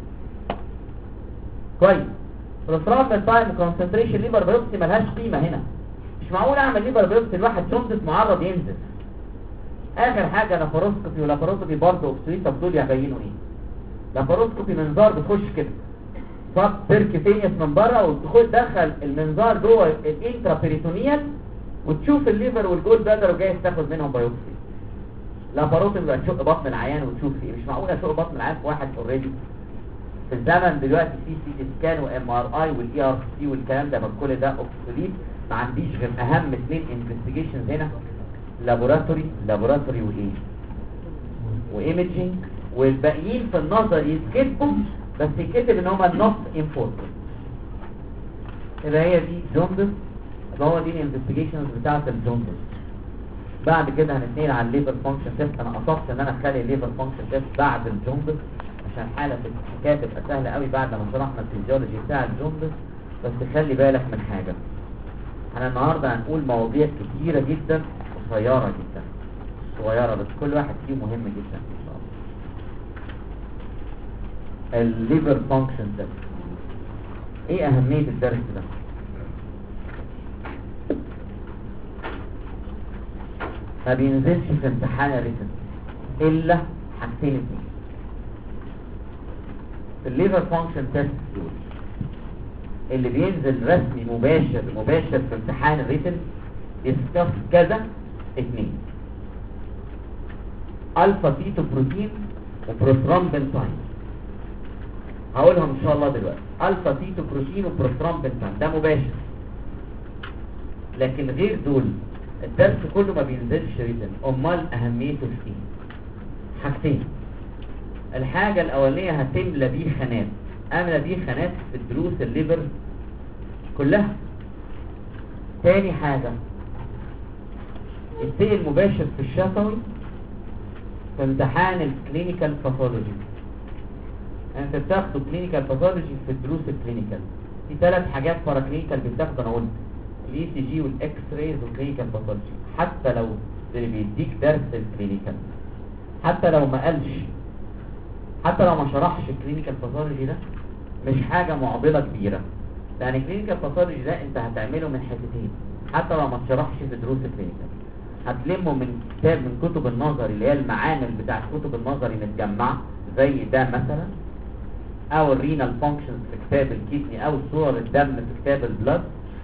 كويس. بروسترومبين تايم كونسنتريشن ليفر بايوبسي ملهاش قيمة هنا. مش معقول اعمل ليفر بايوبسي الواحد جوندس معرض ينزف. اخر حاجة لاباروسكوبي، ولاباروسكوبي برضه اوبسوليت. طب دول يبينوا ايه؟ لاباروسكوبي منظار بتخش كده صف بيركيتينيوس من بره، وتدخل المنظار جوه الانترا بيريتونيال وتشوف الليفر والجول بلادر وجاي تاخد منهم بايوبسي. لاباروسكوبي بقى تشق بطن العيان وتشوف فيه. مش معقول اشق بطن العيان في واحد اوريدي. في الزمن دلوقتي في سي تي سكان وام ار اي والاي ار سي والكلام ده، كل ده اوبسوليت. ما عنديش غير اهم 2 انفستيجيشنز هنا، لابوراتوري وايه وايميجينج، والباقيين في النظر يتكتبوا بس يتكتب ان هم نوت امبورتنت. يبقى هي دي جوندس، هو دي الانفستيجيشنز بتاعت الجوندس. بعد كده هنتنقل على الليفر فانكشن تيست. انا قصدت ان انا اخلي الليفر فانكشن تيست بعد الجوندس عشان حاله الحكايه تبقى سهله قوي بعد ما شرحنا الفيزيولوجي بتاع الجوندس. بس خلي بالك من حاجه، احنا النهارده هنقول مواضيع كتيره جدا قصيره جدا صغيره، بس كل واحد فيهم مهم جدا ان شاء الله. الليفر فانكشن تيست ايه اهميه الدرس ده؟ ما بينزلش في امتحان الريتن الا حاجتين اتنين. في الليفر فانكشن تيست دول اللي بينزل رسمي مباشر في امتحان الريتن يسكف كذا 2: الفا فيتو بروتين وبروسترومبين تايم. هقولهم ان شاء الله دلوقتي. الفا فيتو بروتين وبروسترومبين تايم ده مباشر، لكن غير دول الدرس كله ما بينزلش ريتن. امال اهميته في ايه؟ حاجتين. الحاجه الاولانيه هتملى بيه خانات، املى بيه خانات في الدروس الليفر كلها. تاني حاجه السيل المباشر في الشفوي في امتحان الكلينيكال باثولوجي. انت بتاخدوا كلينيكال باثولوجي في الدروس الكلينيكال. في 3 حاجات بارا كلينيكال بتاخد، انا قلت الاي سي جي والاكس رايز والكلينيكال باثولوجي. حتى لو اللي بيديك درس الكلينيكال، حتى لو ما قالش، حتى لو ما شرحش الكلينيكال باثولوجي ده، مش حاجه معضله كبيره، لان الكلينيكال باثولوجي ده انت هتعمله من حتتين. حتى لو ما تشرحش في دروس الكلينيكال، هتلمه من كتاب من كتب النظري اللي هي المعامل بتاعت كتب النظري متجمعه زي ده مثلا، او الرينال فانكشنز في كتاب الكيدني، او صور الدم في كتاب البلد.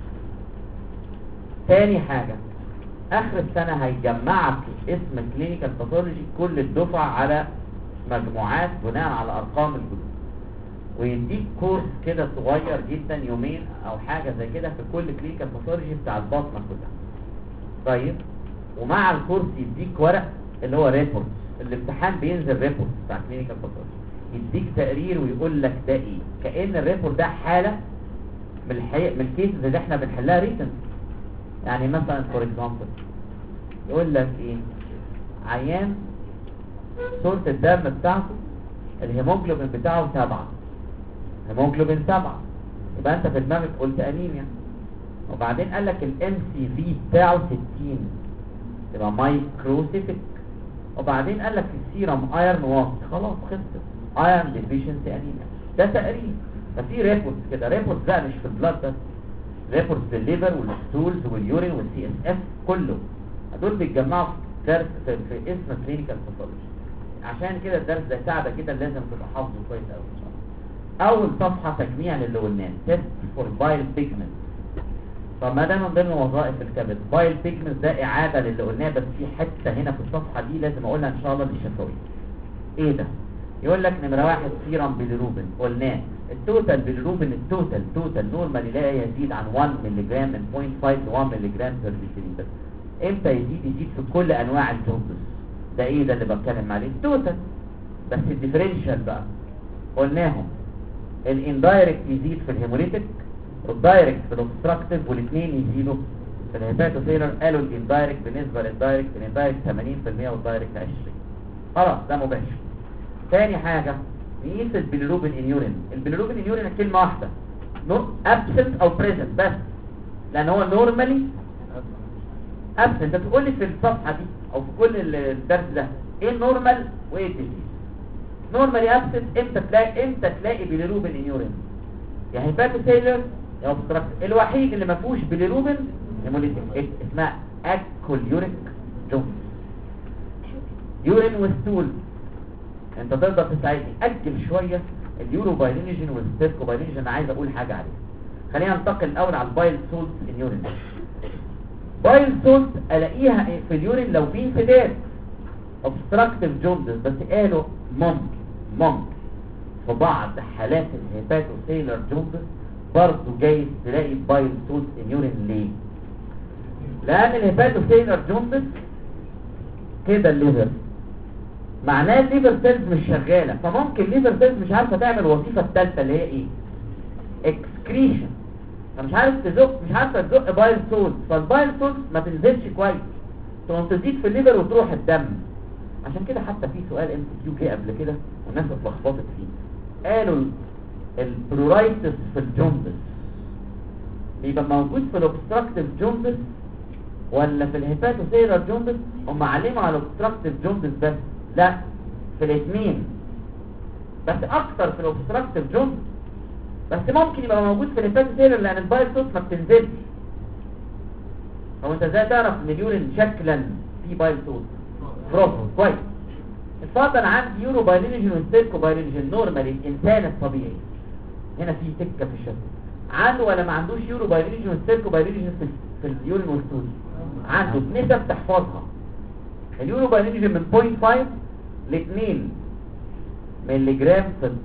تاني حاجه، اخر السنه هيجمعك اسم كلينيكال باثولوجي كل الدفعه على مجموعات بناء على ارقام الجروب، ويديك كورس كده صغير جدا يومين او حاجه زي كده في كل كلينيكال باثولوجي بتاع البطنه كلها. طيب، ومع الكورس يديك ورق اللي هو ريبورت. الامتحان بينزل ريبورت بتاع كلينيكال باثولوجي، يديك تقرير ويقول لك ده ايه، كأن الريبورت ده حاله من الكيسز اللي احنا بنحلها ريتن. يعني مثلا فور اكزامبل يقول لك ايه، عيان صورة الدم بتاعته الهيموجلوبين بتاعه 7، هيموجلوبين 7، يبقى انت في دماغك قلت انيميا. وبعدين قال لك الام سي في بتاعه 60، يبقى مايكروسيفيك. وبعدين قال لك السيرم ايرن واطي، خلاص خلصت، ايرن ديفيشنسي انيميا. ده تقرير. ففي ريبورت كده، ريبورت بقى مش في البلاد بس، ريبورت في الليفر والستولز واليورين والسي اس اف كله. دول بيتجمعوا في درس في اسم كلينيكال باثولوجي. عشان كده الدرس ده يساعدك كده، لازم تبقى حافظه كويس قوي ان شاء الله. اول صفحه تجميع للي قلناه، تيست فور بايل بيجمنت. طب ما ده من ضمن وظائف الكبد، بايل بيجمنت ده اعاده للي قلناه، بس في حته هنا في الصفحه دي لازم اقولها ان شاء الله للشفوي. ايه ده؟ يقول لك نمره 1 سيرم بيليروبين، قلناه التوتال بيليروبين، التوتال نورمال لا يزيد عن 1 ملغ من 0.5 ل 1 ملغ بير ديسيليتر. امتى يزيد في كل انواع الجوندس. ده ايه ده اللي بتكلم عليه، التوتال. بس الديفرنشال بقى قلناهم، الاندايركت يزيد في الهيموليتيك والدايركت في الاوبستراكتيف، والاثنين يزيدوا في الهيباتوسيلر. قالوا الاندايركت بالنسبه للدايركت، الاندايركت 80% والدايركت 20. خلاص ده مباشر. ثاني حاجه نقيس البيليروبين ان يورين. البيليروبين ان يورين كلمه واحده، ابسنت او بريزنت بس، لان هو نورمالي ابسنت. انت تقول لي في الصفحه دي او في كل الدرس ده ايه النورمال وايه الديزيز. نورمالي ابسنت امتى تلاقي بيليروبين ان يورين، يا هيباتوسيلر يا اوبستراكتيف. الوحيد اللي ما فيهوش بيليروبين هيموليتيك، اسمها اكوليوريك جونز، يورين وستول. انت تقدر تساعدني اجل شويه اليورو بايلينيجين والستيركو بايلينيجين، انا عايز اقول حاجه عليه. خلينا ننتقل الاول على البايل سولت ان يورين. بايل سولت الاقيها في اليورين لو في انسداد اوبستراكتيف جوندس، بس قالوا ممكن في بعض حالات الهيباتوسيلر جوندس برضه جايز تلاقي بايل سولت ان يورين. ليه؟ لان الهيباتوسيلر جوندس كده الليفر، معناه الليفر سيلز مش شغاله، فممكن الليفر سيلز مش عارفه تعمل الوظيفه الثالثه اللي هي ايه؟ اكسكريشن. فمش عارف تزق، مش عارفه تزق بايل سولت، فالبايل سولت ما تنزلش كويس، تقوم تزيد في الليفر وتروح الدم. عشان كده حتى في سؤال ام سي كيو جه قبل كده والناس اتلخبطت فيه، قالوا البرورايتس في الجوندس بيبقى موجود في الاوبستراكتيف جوندس ولا في الهيباتوسيلر جوندس؟ هم علموا على الاوبستراكتيف جوندس بس، لا في الاثنين، بس اكتر في الاوبستراكتيف جوندس، بس ممكن يبقى موجود في الهيباتوسيلر لان البايل سولت ما بتنزلش. هو انت ازاي تعرف ان اليورين شكلا في بايل سولت؟ برافو كويس. اتفضل، عندي يورو بايلينيجين وستيركو بايلينيجين نورمالي الانسان الطبيعي، هنا في تكه في الشكل، عنده ولا ما عندوش يورو بايلينيجين وستيركو بايلينيجين في اليورين والستول؟ عنده. بنسب تحفظها، اليورو بايلينيجين من 0.5 ل 2 ملي جرام في ال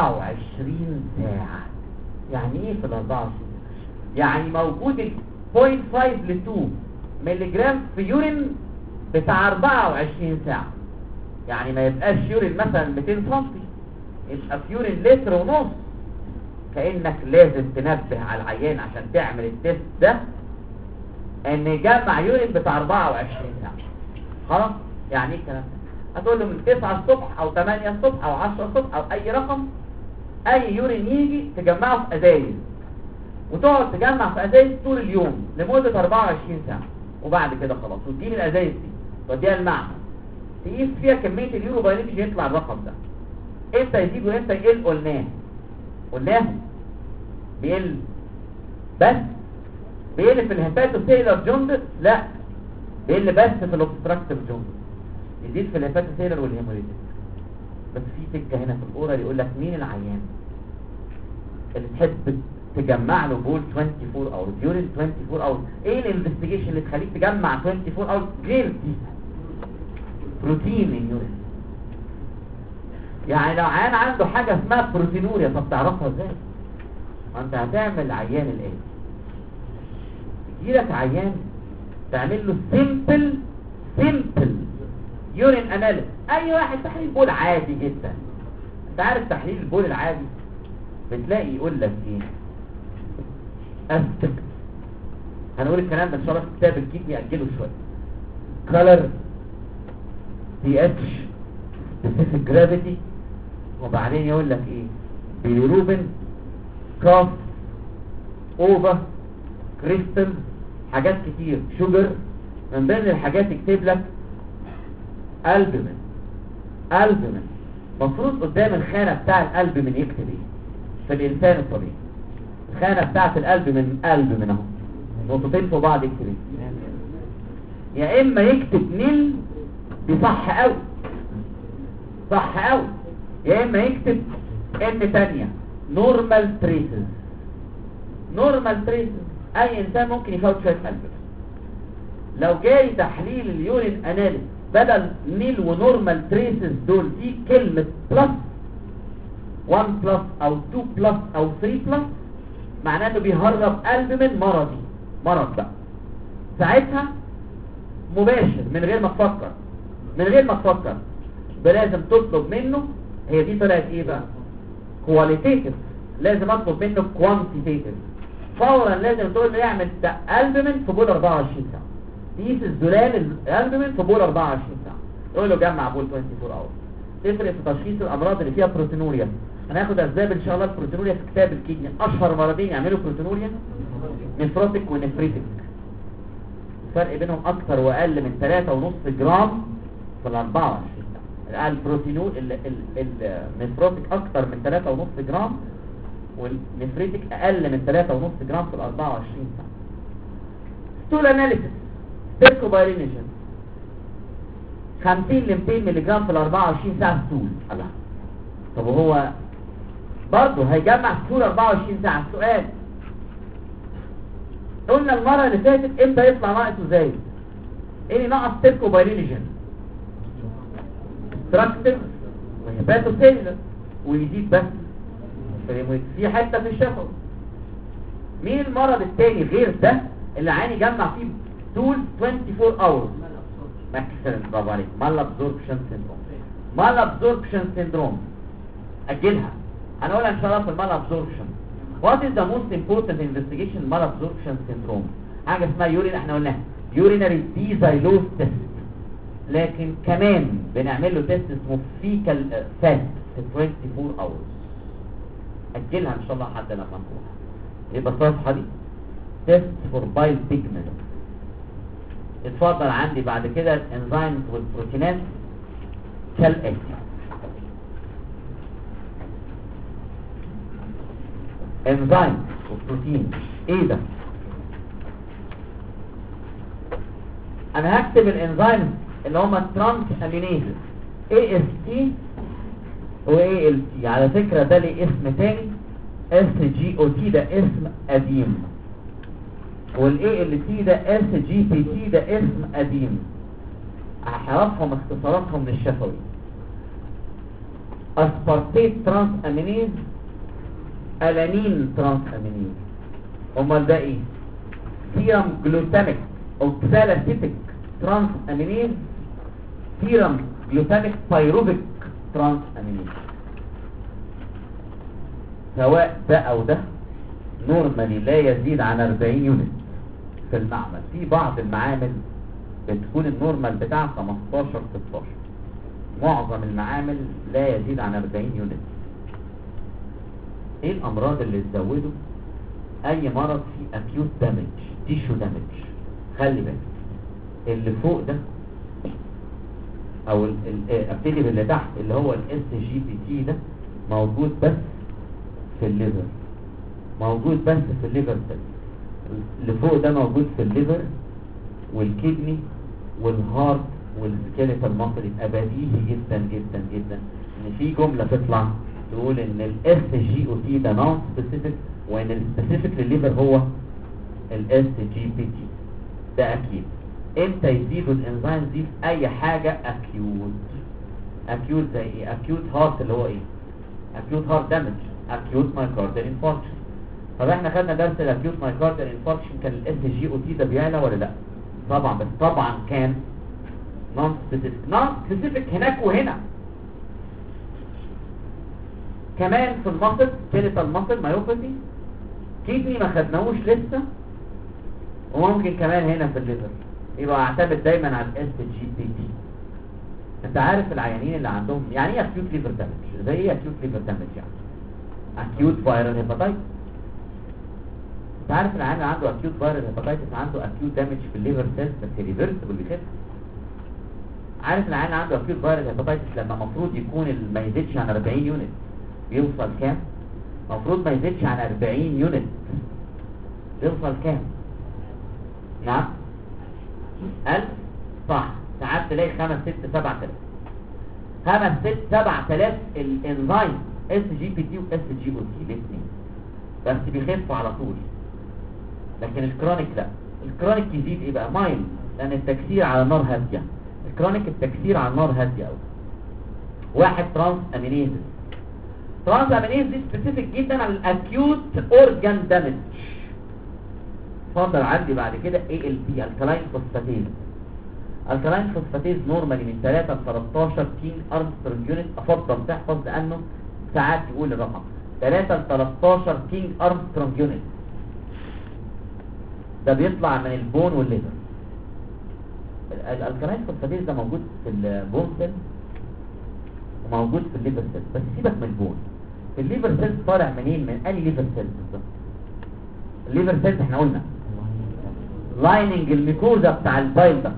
24 ساعه. يعني ايه في ال 24؟ يعني موجود 0.5 ل 2 ملي جرام في يورين بتاع 24 ساعة. يعني ما يبقاش يورين مثلا 200 سم، يبقى في يورين لتر ونص. كأنك لازم تنبه على العيان عشان تعمل التست ده ان يجمع يورين بتاع 24 ساعة. خلاص؟ يعني ايه الكلام ده؟ هتقول له من 9 الصبح او 8 الصبح او 10 الصبح او اي رقم، اي يورين يجي تجمعه في ازايز، وتقعد تجمع في ازايز طول اليوم لمدة 24 ساعة، وبعد كده خلاص وتجيب الازايز دي توديها المعمل تقيس فيها كمية اليورو بايولوجي، يطلع الرقم ده. امتى يزيد وامتى يقل؟ قلناه بيقل، بس بيقل في الهيباتوسيلر جوندس؟ لا، بيقل بس في الاوبستراكتيف جوندس، يزيد في الهيباتوسيلر والهيموليتيك. بس في سكه هنا في الاورال يقول لك مين العيان اللي تحب تجمع له بول 24 اور ديورين 24 اور؟ ايه الانفستيجيشن اللي تخليك تجمع 24 اور غير دي؟ بروتين من يورين. يعني لو عيان عنده حاجه اسمها بروتينوريا، طب تعرفها ازاي؟ ما انت هتعمل عيان الان يجيلك عيان تعمل له سيمبل يورين اناليسيس، اي واحد تحليل بول عادي جدا. انت عارف تحليل البول العادي بتلاقي يقول لك ايه؟ اسبكت، هنقول الكلام ده ان شاء الله في كتاب الكيدني، اجله شويه. كولر، بي اتش، سبيسيفيك جرافيتي، وبعدين يقول لك ايه؟ بيليروبين، كاف، اوفا، كريستال، حاجات كتير، شوجر. من بين الحاجات يكتب لك البومين. مفروض قدام الخانة بتاع الالبومين يكتب ايه في الانسان الطبيعي؟ الخانة بتاعت الالبومين اهو، نقطتين في بعض يكتب ايه؟ يا اما يكتب نيل، دي صح قوي، يا اما يكتب ان تانية نورمال تريسز. اي انسان ممكن يفوت شويه البومين. لو جاي تحليل اليورين اناليس بدل نيل ونورمال تريسز دول في كلمة بلس 1 بلس او 2 بلس او 3 بلس، معناه انه بيهرب البومين مرض بقى. ساعتها مباشر من غير ما تفكر لازم تطلب منه. هي دي طلعت ايه بقى؟ كواليتيتيف. لازم اطلب منه كوانتيتيف فورا. لازم تقول له يعمل البومين في بول 24 ساعة، قيس الزلال الالبومين في بول 24 ساعة، يقول له جمع بول 24 اور. تفرق في تشخيص الامراض اللي فيها بروتينوريا. هناخد اسباب ان شاء الله البروتينوريا في كتاب الكيدني. اشهر مرضين يعملوا بروتينوريا نفروتيك ونفريتيك، الفرق بينهم اكتر واقل من 3.5 جرام في ال 24 ساعة. البروتينور النفروتيك اكتر من 3.5 جرام، والنفريتيك اقل من 3.5 جرام في ال 24 ساعة. ستول اناليسيس، تيركوبايرينيشن 50 ل 200 ملي جرام في ال 24 ساعة ستول. الله، طب وهو برضه هيجمع ستول 24 ساعة. السؤال، قلنا المرة اللي فاتت امتى يطلع ناقصه زي ايه اللي ناقص؟ تيركوبايرينيشن ستراكتيف وهيباتوسيلر، ويزيد بس في حتة في الشفوي. مين المرض التاني غير ده اللي عيني يجمع فيه طول 24 hours؟ اكسلنت، برافو عليك. مال ابزوربشن سيندروم. اجلها، هنقولها ان شاء الله في المال ابزوربشن. What is the most important investigation mal absorption syndrome؟ حاجة اسمها يورين، احنا قلناها urinary desilose test، لكن كمان بنعمل له تيست اسمه fecal fat في 24 hours. اجلها ان شاء الله لحد لما نروح. يبقى الصفحة دي test for bile pigment. اتفضل عندي بعد كده الانزيمز والبروتينات كالاتي. انزيم وبروتين، ايه ده؟ انا هكتب الانزيم اللي هم الترانس امينيزز AST و ALT. على فكرة ده ليه اسم تاني، SGOT ده اسم قديم، والALT ده SGPT ده اسم قديم. هعرفهم اختصاراتهم من الشفوي. اسبارتيت ترانس امينيز، الانين ترانس امينيز. امال ده ايه؟ سيرم جلوتاميك اوكسالاسيتيك ترانس امينيز، سيرم جلوتاميك بايروفيك ترانس امينيز. سواء ده او ده نورمالي لا يزيد عن 40 يونت في المعمل. في بعض المعامل بتكون النورمال بتاعها 15 16. معظم المعامل لا يزيد عن 40 يونت. ايه الامراض اللي تزوده؟ اي مرض فيه اكيوت دامج، تيشو دامج. خلي بالك اللي فوق ده او ابتدي باللي تحت اللي هو الاس جي بي تي ده موجود بس في الليفر، موجود بس في الليفر سيل. اللي فوق ده موجود في الليفر والكدني والهارت والسكيليتال ماسل. يبقى بديهي جدا جدا جدا ان في جمله تطلع تقول ان الاس جي او تي ده نون سبيسيفيك وان السبيسيفيك للليفر هو الاس جي بي تي. ده اكيد. امتى يزيدوا الانزيم دي؟ في اي حاجه اكيوت. اكيوت زي ايه؟ اكيوت هارت اللي هو ايه؟ اكيوت هارت دامج، اكيوت مايكارديال انفاركشن. طب احنا خدنا درس الاكيوت مايكارديال انفاركشن كان الاس جي او تي ده بيعلى ولا لا؟ طبعا، بس طبعا كان نون سبيسيفيك. نون سبيسيفيك هناك وهنا كمان في المصل سكيليتال ماسل مايوباثي. كيدني ما خدناهوش لسه، وممكن كمان هنا في الليفر. يبقى اعتمد دايما على الاس جي بي تي. انت عارف العيانين اللي عندهم يعني ايه اكيوت ليفر دامج؟ زي ايه اكيوت ليفر دامج؟ يعني اكيوت فايرال هيباتايتس. انت عارف العيان اللي عنده اكيوت فايرال هيباتايتس عنده اكيوت دامج في الليفر سيلز بس ريفرسبل بيخف. عارف العيان اللي عنده اكيوت فايرال هيباتايتس لما المفروض يكون ما يزيدش عن 40 يونت بيوصل كام؟ المفروض ما يزيدش عن 40 يونت بيوصل كام؟ نعم 1000. صح. ساعات تلاقي 5 6 7000 5 6 7000 الانزيم اس جي بي تي واس جي او تي الاثنين، بس بيخفوا على طول. لكن الكرونيك لا، الكرونيك يزيد ايه بقى؟ مايل، لان التكسير على نار هاديه. الكرونيك التكسير على نار هاديه قوي. واحد ترانس امينيزز. ترانس امينيز دي سبيسيفيك جدا على الاكيوت اورجان دامج. اتفضل عندي بعد كده اي ال بي الكلاين فوسفاتيز. الكلاين فوسفاتيز نورمالي من 3 ل 13 كينج ارمسترونج يونت. افضل تحفظ لانه ساعات يقول الرقم 3 ل 13 كينج ارمسترونج يونت. ده بيطلع من البون والليفر. الكلاين فوسفاتيز ده موجود في البون سيل وموجود في الليفر سيل، بس سيبك من البون. في الليفر سيل طالع منين؟ من اي ليفر سيل بالظبط؟ الليفر سيل احنا قلنا لايننج الميكوزا بتاع البايل ده.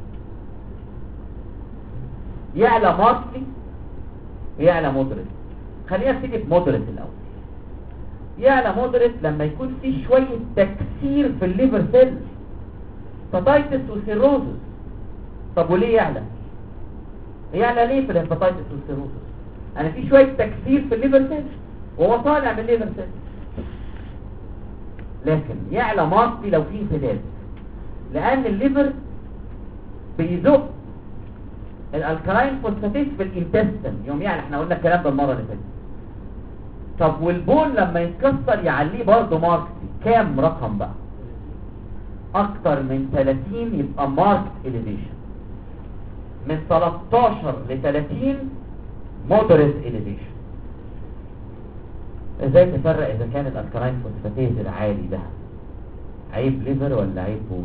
يعلى ماركلي ويعلى مودريت. خلينا نبتدي بمودريت الاول. يعلى مودريت لما يكون في شويه تكسير في الليفر سيل، هيباتايتس وسيروزس. طب وليه يعلى؟ يعلى ليه في الهيباتايتس والسيروزس؟ انا في شويه تكسير في الليفر سيل وهو طالع من الليفر سيل. لكن يعلى ماركلي لو في انسداد، لان الليفر بيزق الالكلاين فوسفاتيز في الانتستين يوم يعلى. احنا قلنا الكلام ده المره اللي فاتت. طب والبون لما يتكسر يعليه برضه ماركتي. كام رقم بقى؟ اكتر من 30 يبقى ماركت اليفيشن. من 13 ل 30 مودريت اليفيشن. ازاي تفرق اذا كان الالكلاين فوسفاتيز العالي ده عيب ليفر ولا عيب بون؟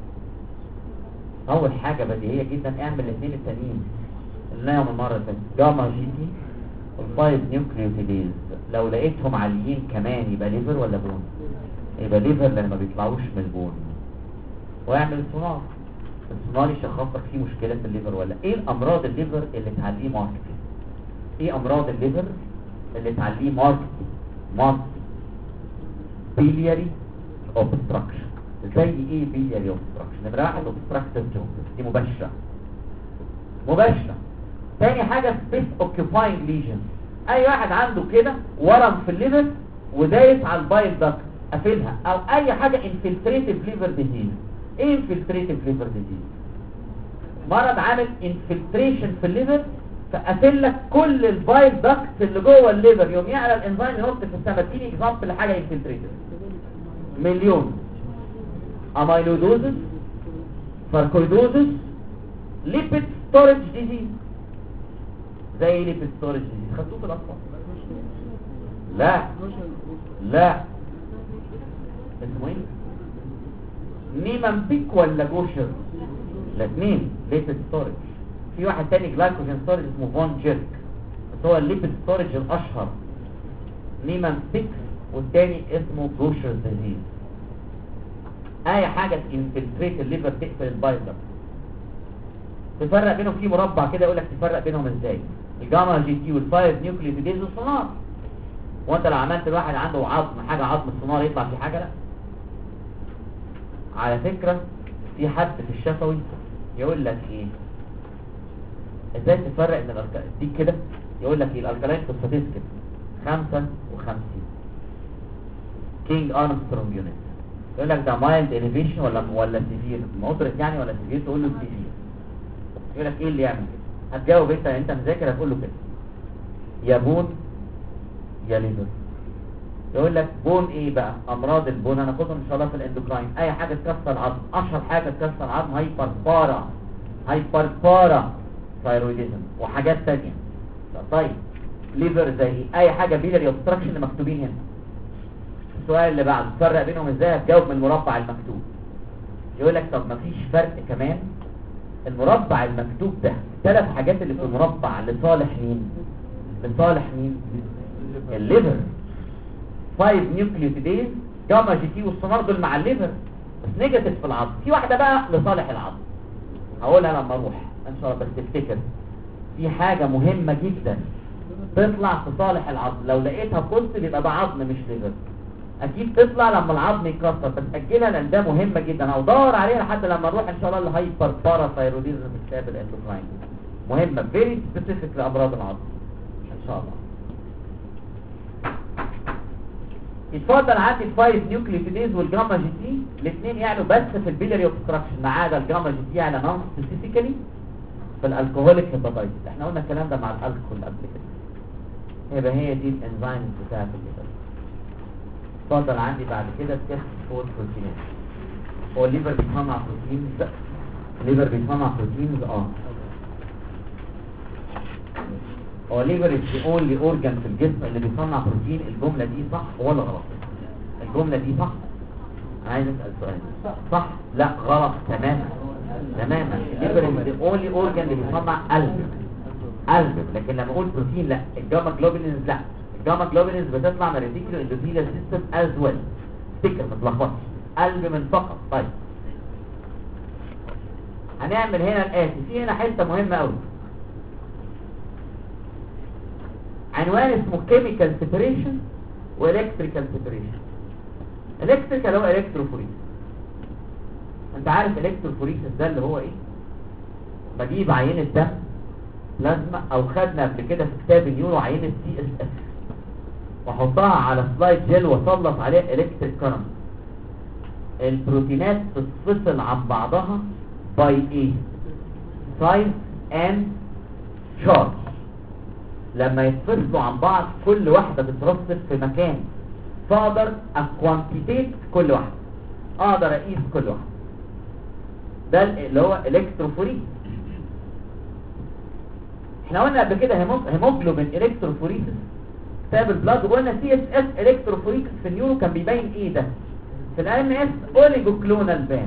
اول حاجه بديهيه جدا اعمل الاثنين التانيين اللي قلناهم المره اللي فاتت، جاما جي تي والفايف نيوكليوتيديز. لو لقيتهم عاليين كمان يبقى ليفر ولا بون؟ يبقى ليفر لان ما بيطلعوش من البون. واعمل سونار، السونار يشخص لك فيه مشكله في الليفر ولا. ايه الامراض الليفر اللي تعليه ماركتنج؟ ايه امراض الليفر اللي تعليه ماركتنج؟ بيلياري اوبستراكشن. زي ايه بيلياري اوبستراكشن؟ نمره واحد اوبستراكتيف جوندس، دي مباشره. تاني حاجه سبيس اوكيوباينج ليجن. اي واحد عنده كده ورم في الليفر ودايس على البايل داكت قافلها، او اي حاجه انفلتريتيف ليفر ديزيز. ايه انفلتريتيف ليفر ديزيز؟ مرض عامل انفلتريشن في الليفر فقافل لك كل البايل داكت اللي جوه الليفر. يوم يعلى الانزيم ينط في السما. اديني اكزامبل لحاجه انفلتريتيف. مليون. اميلودوزس، ساركويدوزس، ليبيد ستورج ديزيز. زي ايه ليبيد ستورج ديزيز؟ خدتوه في الاطفال؟ لا اسمه ايه؟ نيمانبيك ولا جوشر؟ الاثنين ليبيد ستورج. في واحد تاني جلايكوجين ستورج اسمه فون جيرك، بس هو الليبيد ستورج الاشهر نيمان 6، والتاني اسمه بروشر ديزيز. اي حاجه تنفلتريت الليفر تقفل البايل داكت. تفرق بينهم في مربع كده يقول لك تفرق بينهم ازاي. الجاما جي تي والفايف نيوكليوتيديز والسونار. وانت لو عملت واحد عنده عظم حاجه عظم السونار يطلع في حاجه؟ لا. على فكره في حد في الشفوي يقول لك ايه ازاي تفرق ان دي كده، يقول لك ايه الالكالين فوسفاتيز كده 55 كينج ارمسترونج يونت، يقول لك ده مايلد اليفيشن ولا سيفير، مودريت يعني ولا سيفير، تقول له سيفير. يقول لك ايه اللي يعمل كده؟ هتجاوب انت مذاكر هتقول له كده يا بون يا ليفر. يقول لك بون ايه بقى؟ امراض البون هناخدهم ان شاء الله في الاندوكراين. اي حاجه تكسر العظم، اشهر حاجه تكسر العظم هايبر بارا ثايرويديزم وحاجات ثانيه. طيب ليفر زي ايه؟ اي حاجه بيلاري اوبستراكشن اللي مكتوبين هنا. السؤال اللي بعده تفرق بينهم ازاي؟ هتجاوب من المربع المكتوب. يقول لك طب مفيش فرق كمان؟ المربع المكتوب ده الثلاث حاجات اللي في المربع لصالح مين؟ الليفر. 5 نيوكليوتيديز جاما جي تي والسونار دول مع الليفر بس نيجاتيف في العظم. في واحده بقى لصالح العظم هقولها لما اروح ان شاء الله، بس تفتكر في حاجه مهمه جدا تطلع في صالح العظم. لو لقيتها بوزيتيف يبقى ده عظم مش ليفر. اكيد تطلع لما العظم يتكسر، بس اجلها لان ده مهمه جدا. او دور عليها لحد لما نروح ان شاء الله الهايبر باراثايروديزم في كتاب الاندوكراين. مهمه فيري سبيسيفيك لامراض العظم ان شاء الله. يتفضل عندي الفايف نيوكليوتيديز والجاما جي تي الاثنين يعلوا بس في البيلاري اوبستراكشن، ما عدا الجاما جي تي يعلى نون سبيسيفيكالي في الالكوهوليك هيباتايتس. احنا قلنا الكلام ده مع الالكول قبل كده. يبقى هي دي الانزيمز بتاعت الليفر. اتفضل عندي بعد كده التست فور بروتينات. هو الليفر بيصنع بروتينز؟ الليفر بيصنع بروتينز هو الليفر is the only organ في الجسم اللي بيصنع بروتين. الجملة دي صح ولا غلط؟ الجملة دي صح؟ انا عايز اسأل سؤال. صح؟ لا غلط تماما. الليفر is the only organ اللي بيصنع قلب. لكن لما اقول بروتين لا. الجاما جلوبولينز لا. الجاما جلوبولينز بتطلع من الريتيكولو اندوثيليال سيستم از ويل. افتكر ما تلخبطش، قلب من فقط. طيب هنعمل هنا الاتي. في هنا حته مهمه قوي، عنوان اسمه كيميكال سيبريشن والكتريكال سيبريشن. الكتريكال هو الكتروفوريس. انت عارف الكتروفوريس ده اللي هو ايه؟ بجيب عينه دم بلازما، او خدنا قبل كده في كتاب النيورو عينه سي اس اف، واحطها على سلايد جيل واسلط عليها الكتريك كارنت. البروتينات تتفصل عن بعضها باي ايه؟ سايز اند شارج. لما يتفصلوا عن بعض كل واحدة بترصف في مكان، فاقدر اكوانتيتيت كل واحدة، اقدر اقيس كل واحدة. ده اللي هو الكتروفوريس. احنا قلنا قبل كده هيموجلوبين الكتروفوريسس كتاب البلاد، وقلنا سي اس اس الكتروفوريسس في النيورو كان بيبين ايه ده؟ في الام اس اوليجوكلونال بان.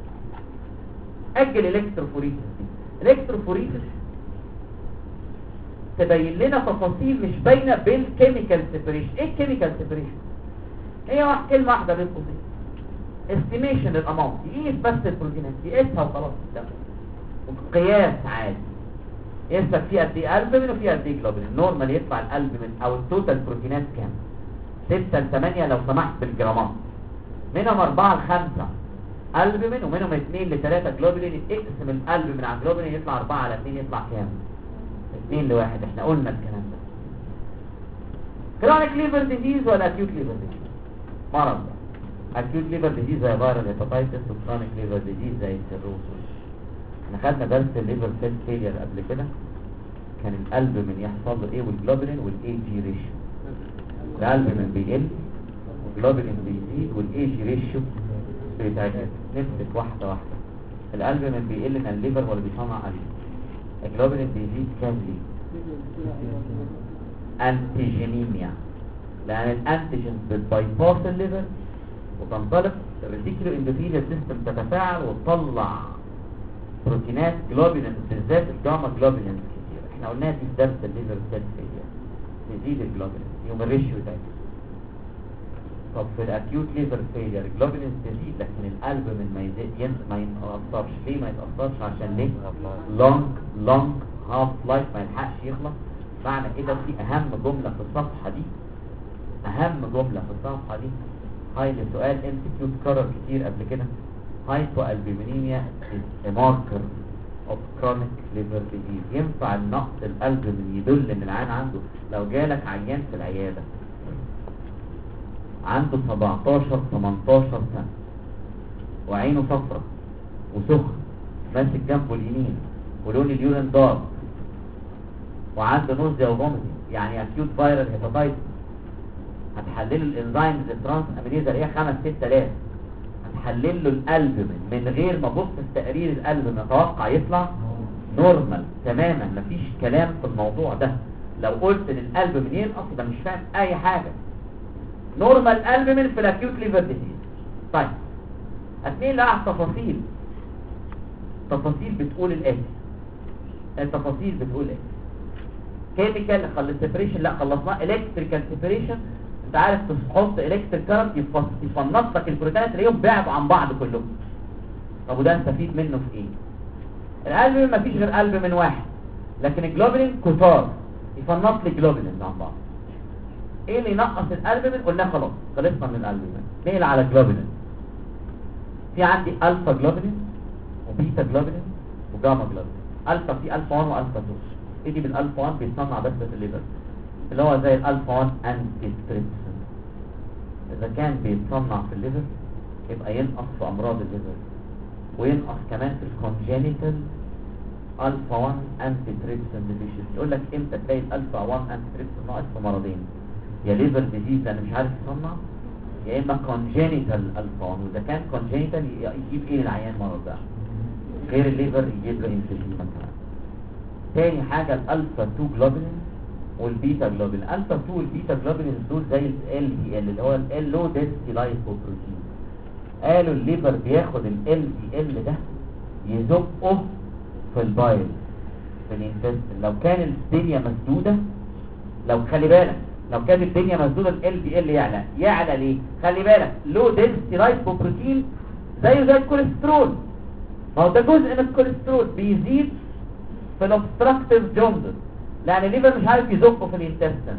اجل الكتروفوريسس دي. الكتروفوريسس تبين لنا تفاصيل مش باينه بالكيميكال سيبريشن. ايه الكيميكال سيبريشن؟ هي كلمه واحده بين قوسين، استيميشن للاماونت. يقيس بس البروتينات، يقيسها وخلاص. قياس عادي، يقيسك فيه قد ايه البومين وفيه قد ايه جلوبولين. نورمال يطلع الالبومين او التوتال بروتينات كام؟ 6 ل 8 لو سمحت بالجرامات، منهم 4 ل 5 البومين ومنهم 2 ل 3 جلوبولين. اقسم الالبومين على الجلوبولين يطلع 4 على 2 يطلع كام؟ 2 ل 1. احنا قلنا الكلام ده. كرونيك ليفر ديزيز ولا اكيوت ليفر ديزيز؟ مرض. اكيوت ليفر ديزيز زي فيرال هيباتايتس، وكرونيك ليفر ديزيز زي السيروسيس. احنا خدنا درس الليفر سيل فيلير قبل كده، كان الالبومين يحصل له ايه والجلوبولين والاي جي ريشيو. الالبومين بيقل والجلوبولين بيزيد والاي جي ريشيو بيتعدل. نمسك واحده واحده. الالبومين بيقل من الليفر ولا بيصنع قلب؟ الجلوبولين بيزيد كام ليه؟ انتيجينيميا، لان الانتيجين بتبايباس الليفر وتنطلق الريتيكولو اندوثيليال سيستم، تتفاعل وتطلع بروتينات جلوبولين بالذات الجاما جلوبولين كتير. احنا قلناها في درس الليفر سيل فيلير تزيد الجلوبولين يوم الريشيو ده. طب في الاكيوت ليفر فيلير الجلوبولين تزيد لكن القلب من ما يزيد ما يتاثرش. ليه ما يتاثرش؟ عشان ليه لونج هاف لايف ما يلحقش يخلص. معنى كده في اهم جمله في الصفحه دي، اهم جمله في الصفحه دي هاي سؤال ام سي كيو اتكرر كتير قبل كده. هايبوالبومينيميا is a marker of chronic liver disease. ينفع النقص القلب من يدل ان العيان عنده. لو جالك عيان في العياده عنده 17-18 سنه وعينه صفرة وسخن ماسك جنبه اليمين ولون اليورين دارك وعنده نوزيا وفوميتنج يعني اكيوت فايرال هيباتايتس، هتحلل الانزيمز الترانس امينيز اللي هي 5-6000، هتحلل له القلب من غير ما ابص في تقرير القلب نتوقع يطلع نورمال تماما. مفيش كلام في الموضوع ده. لو قلت ان القلب من ينقص ده مش فاهم اي حاجه. نورمال قلب من في الاكيوت ليفر ديزيز. طيب اثنين لا تفاصيل. تفاصيل بتقول الاتي. التفاصيل بتقول ايه؟ كيميكال خلص سيبريشن، لا خلصناه. الكتريكال سيبريشن انت عارف تحط الكتريك كارنت يفنط لك البروتينات تلاقيهم بعدوا عن بعض كلهم. طب وده نستفيد منه في ايه؟ القلب ما فيش غير قلب من واحد لكن الجلوبولين كتار يفنط لي الجلوبولين عن بعض. ايه اللي ينقص القلب من؟ قلنا خلاص خلصنا من القلب من. نقل على الجلوبولين. في عندي الفا جلوبولين وبيتا جلوبولين وجاما جلوبولين. الفا في الفا 1 والفا 2. ايه دي بالالفا 1 بيتصنع بس في الليفر اللي هو زي الالفا 1 انتي ستريبسين. اذا كان بيتصنع في الليفر يبقى ينقص في امراض الليفر وينقص كمان في الكونجينيتال الفا 1 انتي ستريبسين ديفيشنسي. يقول لك امتى تلاقي الالفا 1 انتي ستريبسين ناقص؟ في مرضين، يا ليفر ديزيز لان مش عارف يصنع، يا اما كونجينيتال الفا 1. واذا كان كونجينيتال يجيب ايه العيان مرض ده غير الليفر؟ يجيب له انفلاميشن مثلا. تاني حاجه الالفا 2 جلوبولين والبيتا جلوبولين. الالفا 2 والبيتا جلوبولين دول زي ال دي ال اللي هو ال لو دنسيتي لايبوبروتين. قالوا الليفر بياخد ال دي ال ده يزقه في البايل في الانتستين. لو كان الدنيا مسدوده، لو خلي بالك لو كانت الدنيا مسدوده ال دي ال يعلى ليه؟ خلي بالك لو دنسيتي لايبوبروتين زيه زي الكوليسترول، ما هو ده جزء من الكوليسترول بيزيد في الاوبستراكتيف جوندس لان الليفر مش عارف يزقه في الانتستين.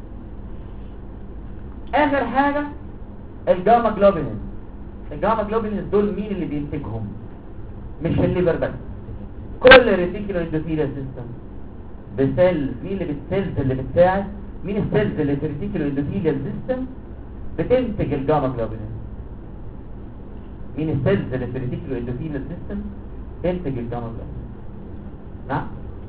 اخر حاجه الجاما جلوبولين. الجاما جلوبولين دول مين اللي بينتجهم؟ مش الليفر بس، كل الريتيكولو اندوثيليال سيستم بسيلز. مين اللي بالسيلز اللي بتساعد؟ مين السيلز اللي في الريتيكولو اندوثيليال سيستم بتنتج الجاما جلوبولين؟ مين السيلز اللي في الريتيكولو اندوثيليال سيستم تنتج الجاما جلوبولين؟ نعم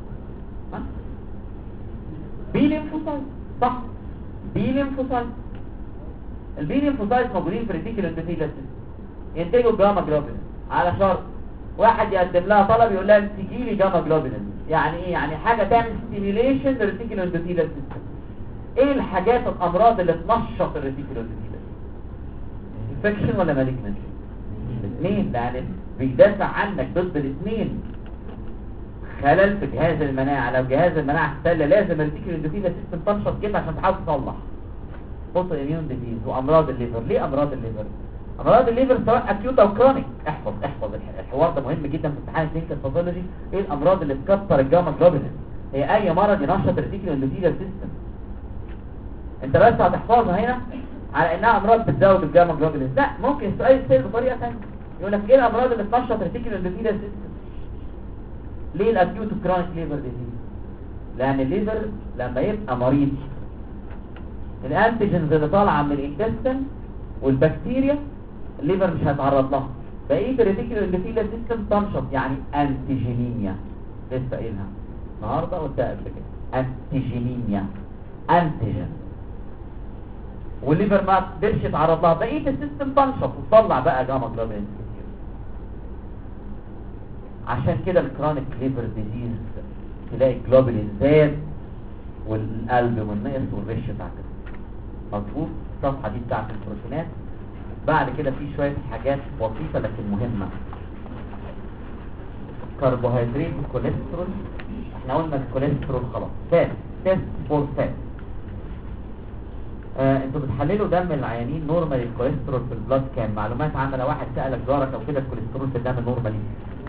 بي ليمفوسايت. صح، بي ليمفوسايت. البي ليمفوسايت موجودين في الريتيكولو اندوثيليال سيستم ينتجوا جاما جلوبولين على شرط واحد يقدم لها طلب يقول لها تجي لي جاما جلوبولين. يعني ايه؟ يعني حاجه تعمل ستيميوليشن للريتيكولو اندوثيليال سيستم. ايه الحاجات الامراض اللي تنشط الريتيكولو اندوثيليال سيستم؟ انفكشن ولا مالجنسي؟ الاثنين، لان بيدافع عنك ضد الاثنين. خلل في جهاز المناعه، لو جهاز المناعه اختل لازم الريتيكولو اندوثيليال سيستم تنشط كده عشان تحاول تصلح. اوتو اميون ديزيز وامراض الليفر. ليه امراض الليفر؟ امراض الليفر سواء اكيوت او كرونيك. احفظ الحوار ده مهم جدا في امتحان الكلينيكال باثولوجي. ايه الامراض اللي تكسر الجاما جلوبولين؟ هي اي مرض ينشط الريتيكولو اندوثيليال سيستم. انت بس هتحفظها هنا على انها امراض بتزود الجاما جلوبولين. لا، ممكن السؤال يتسال بطريقه ثانيه يقول لك ايه الامراض اللي تنشط الريتيكولو اندوثيليال سيستم؟ ليه الاكيوت وكرونيك ليفر ديزيز؟ لان الليفر لما يبقى مريض الانتيجنز اللي طالعه من الانتستين والبكتيريا الليفر مش هيتعرض لها. بقيه الريتيكولو اندوثيليال سيستم تنشط، يعني انتيجينيميا. لسه قايلها النهارده قلتها قبل كده، انتيجينيميا، انتيجين. والليفر ما قدرش يتعرض لها، بقيه السيستم تنشط وتطلع بقى جاما جلوبولين كتير. عشان كده الكرونيك ليفر ديزيز تلاقي الجلوبولين زاد والقلب والنقص والرش بتاع كده. مظبوط. الصفحه دي بتاعت البروتينات. بعد كده في شويه حاجات بسيطه لكن مهمه. كربوهيدرات كوليسترول. احنا قلنا الكوليسترول خلاص. فات فور فات. انتوا بتحللوا دم العيانين نورمال الكوليسترول في البلاد كام؟ معلومات عامه، لو واحد سالك جارك او كده الكوليسترول في الدم نورمالي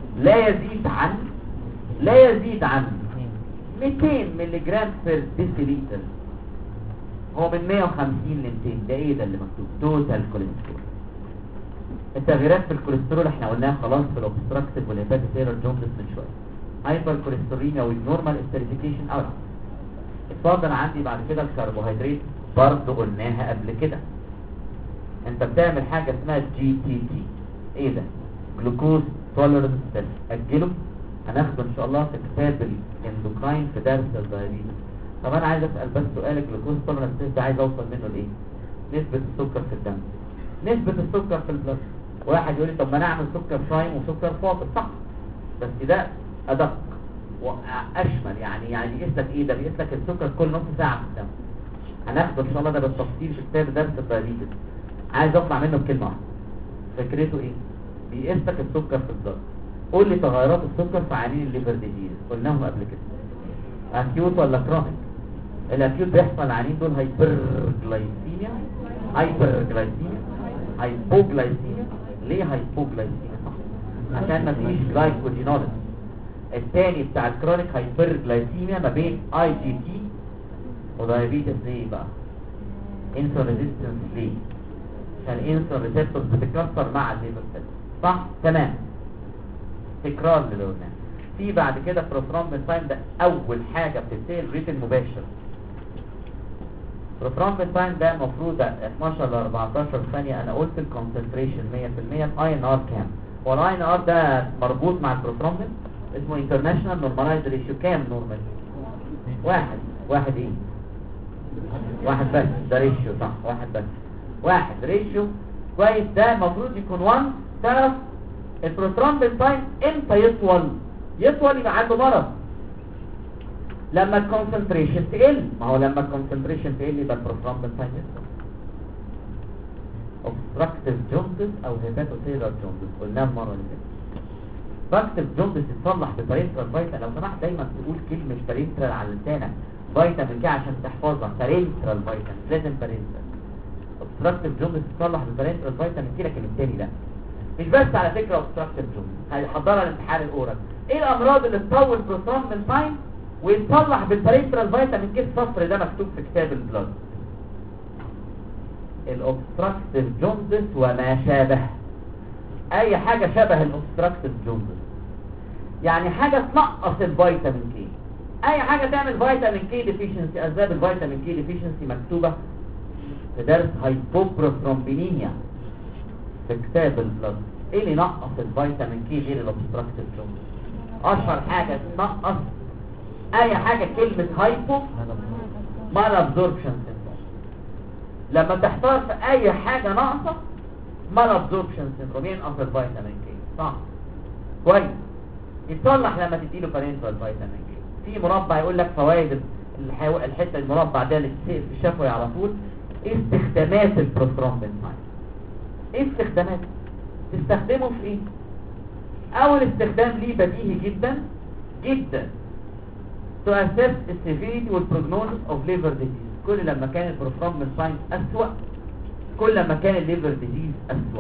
لا يزيد عن 200 ملي جرام بير ديسيليتر. هو من 150 ل 200. ده ايه ده اللي مكتوب؟ توتال كوليسترول. التغييرات في الكوليسترول احنا قلناها خلاص في الاوبستراكتيف والهيباتيتيرال جوندس من شويه. هايبر كوليسترولينيا والنورمال استريفيكيشن اوت. اتفضل عندي بعد كده الكربوهيدرات برضه قلناها قبل كده. انت بتعمل حاجه اسمها GTT. ايه ده؟ جلوكوز توليرنس تيست. اجله هناخده ان شاء الله في كتاب الاندوكراين في درس الدايابيتس. طب انا عايز اسال بس سؤال، الجلوكوز توليرنس تيست ده عايز اوصل منه لايه؟ نسبه السكر في الدم، نسبه السكر في البلد. واحد يقول لي طب ما نعمل سكر صايم وسكر فاطر. صح، بس ده ادق واشمل. يعني يقيس لك ايه؟ ده بيقيس لك السكر كل نص ساعه في الدم. هناخده ان شاء الله ده بالتفصيل في كتاب درس الدايابيتس. عايز اطلع منه بكلمه واحده. فكرته ايه؟ بيقيس لك السكر في الدم. قول لي تغيرات السكر في عيانين الليفر ديزيز، قلناهم قبل كده. اكيوت ولا كرونيك؟ الاكيوت بيحصل العيانين دول هايبرجلايسيميا. هايبوجلايسيميا. ليه هايبوجلايسيميا؟ صح، عشان ما فيش جلايكوجينوليز. الثاني بتاع الكرونيك هايبرجلايسيميا ما بين اي جي تي ودايابيتس. ليه بقى؟ انسولين ريزيستنس. ليه؟ عشان الانسولين ريسبتورز بتتكسر مع الليفر سيل. صح، تمام. تكرار اللي قلناه. في بعد كده بروثرومبين ده اول حاجه بتتسال ريت المباشر. بروثرومبين ده المفروض 12 ل 14 ثانيه. انا قلت الكونسنتريشن 100%. الاي ان ار كام؟ هو الاي ان ار ده مربوط مع البروثرومبين، اسمه انترناشونال نورمالايزد ريشيو. كام نورمال؟ واحد ايه؟ واحد بس. ده ريشيو صح، واحد بس. واحد ريشيو كويس. ده المفروض يكون 1. تعرف البروثرومبين تايم امتى يطول يبقى عنده مرض؟ لما الكونسنتريشن تقل. ما هو لما الكونسنتريشن تقل يبقى البروثرومبين تايم يطول. اوبستراكتيف جوندس او هيباتوسيلر جوندس قلناه المره اللي فاتت. اوبستراكتيف جوندس يتصلح ببارنترال فيتامين. لو سمحت دايما تقول كلمه بارنترال على لسانك. فيتامين كده عشان تحفظها. بارنترال فيتامين لازم بارنترال. اوبستراكتيف جوندس يتصلح ببارنترال فيتامين كده. لكن التاني لا. مش بس على فكره اوبستراكتيف جوندس، هيحضرها الامتحان الاورال. ايه الامراض اللي تطول بروثرومبين تايم ويتصلح بالبارنترال فيتامين كي؟ الصفر ده مكتوب في كتاب البلاد. الاوبستراكتيف جوندس وما شابه. اي حاجه شبه الاوبستراكتيف جوندس، يعني حاجه تنقص الفيتامين كي. اي حاجه تعمل فيتامين كي ديفيشنسي. اسباب الفيتامين كي ديفيشنسي مكتوبه في درس هايبوبروثرومبينيميا في كتاب البلاد. ايه اللي ينقص الفيتامين كي غير الاوبستراكتيف جوندس؟ اشهر حاجه تنقص اي حاجه كلمه هايبو مال ابزوربشن سيندروم. لما تحتار في اي حاجه ناقصه مال ابزوربشن سيندروم ينقص الفيتامين كي. صح، كويس. يتصلح لما تديله بارنتال فيتامين كي. في مربع يقول لك فوائد الحته المربع ده اللي بتسقف في الشفوي على طول. استخدامات البروثرومبين تايم. ايه استخدامات؟ تستخدمه في ايه؟ اول استخدام ليه بديهي جدا جدا. to assess the severity والprognosis of liver disease. كل لما كان البروثرومبين تايم اسوأ كل لما كان الليفر ديزيز اسوأ.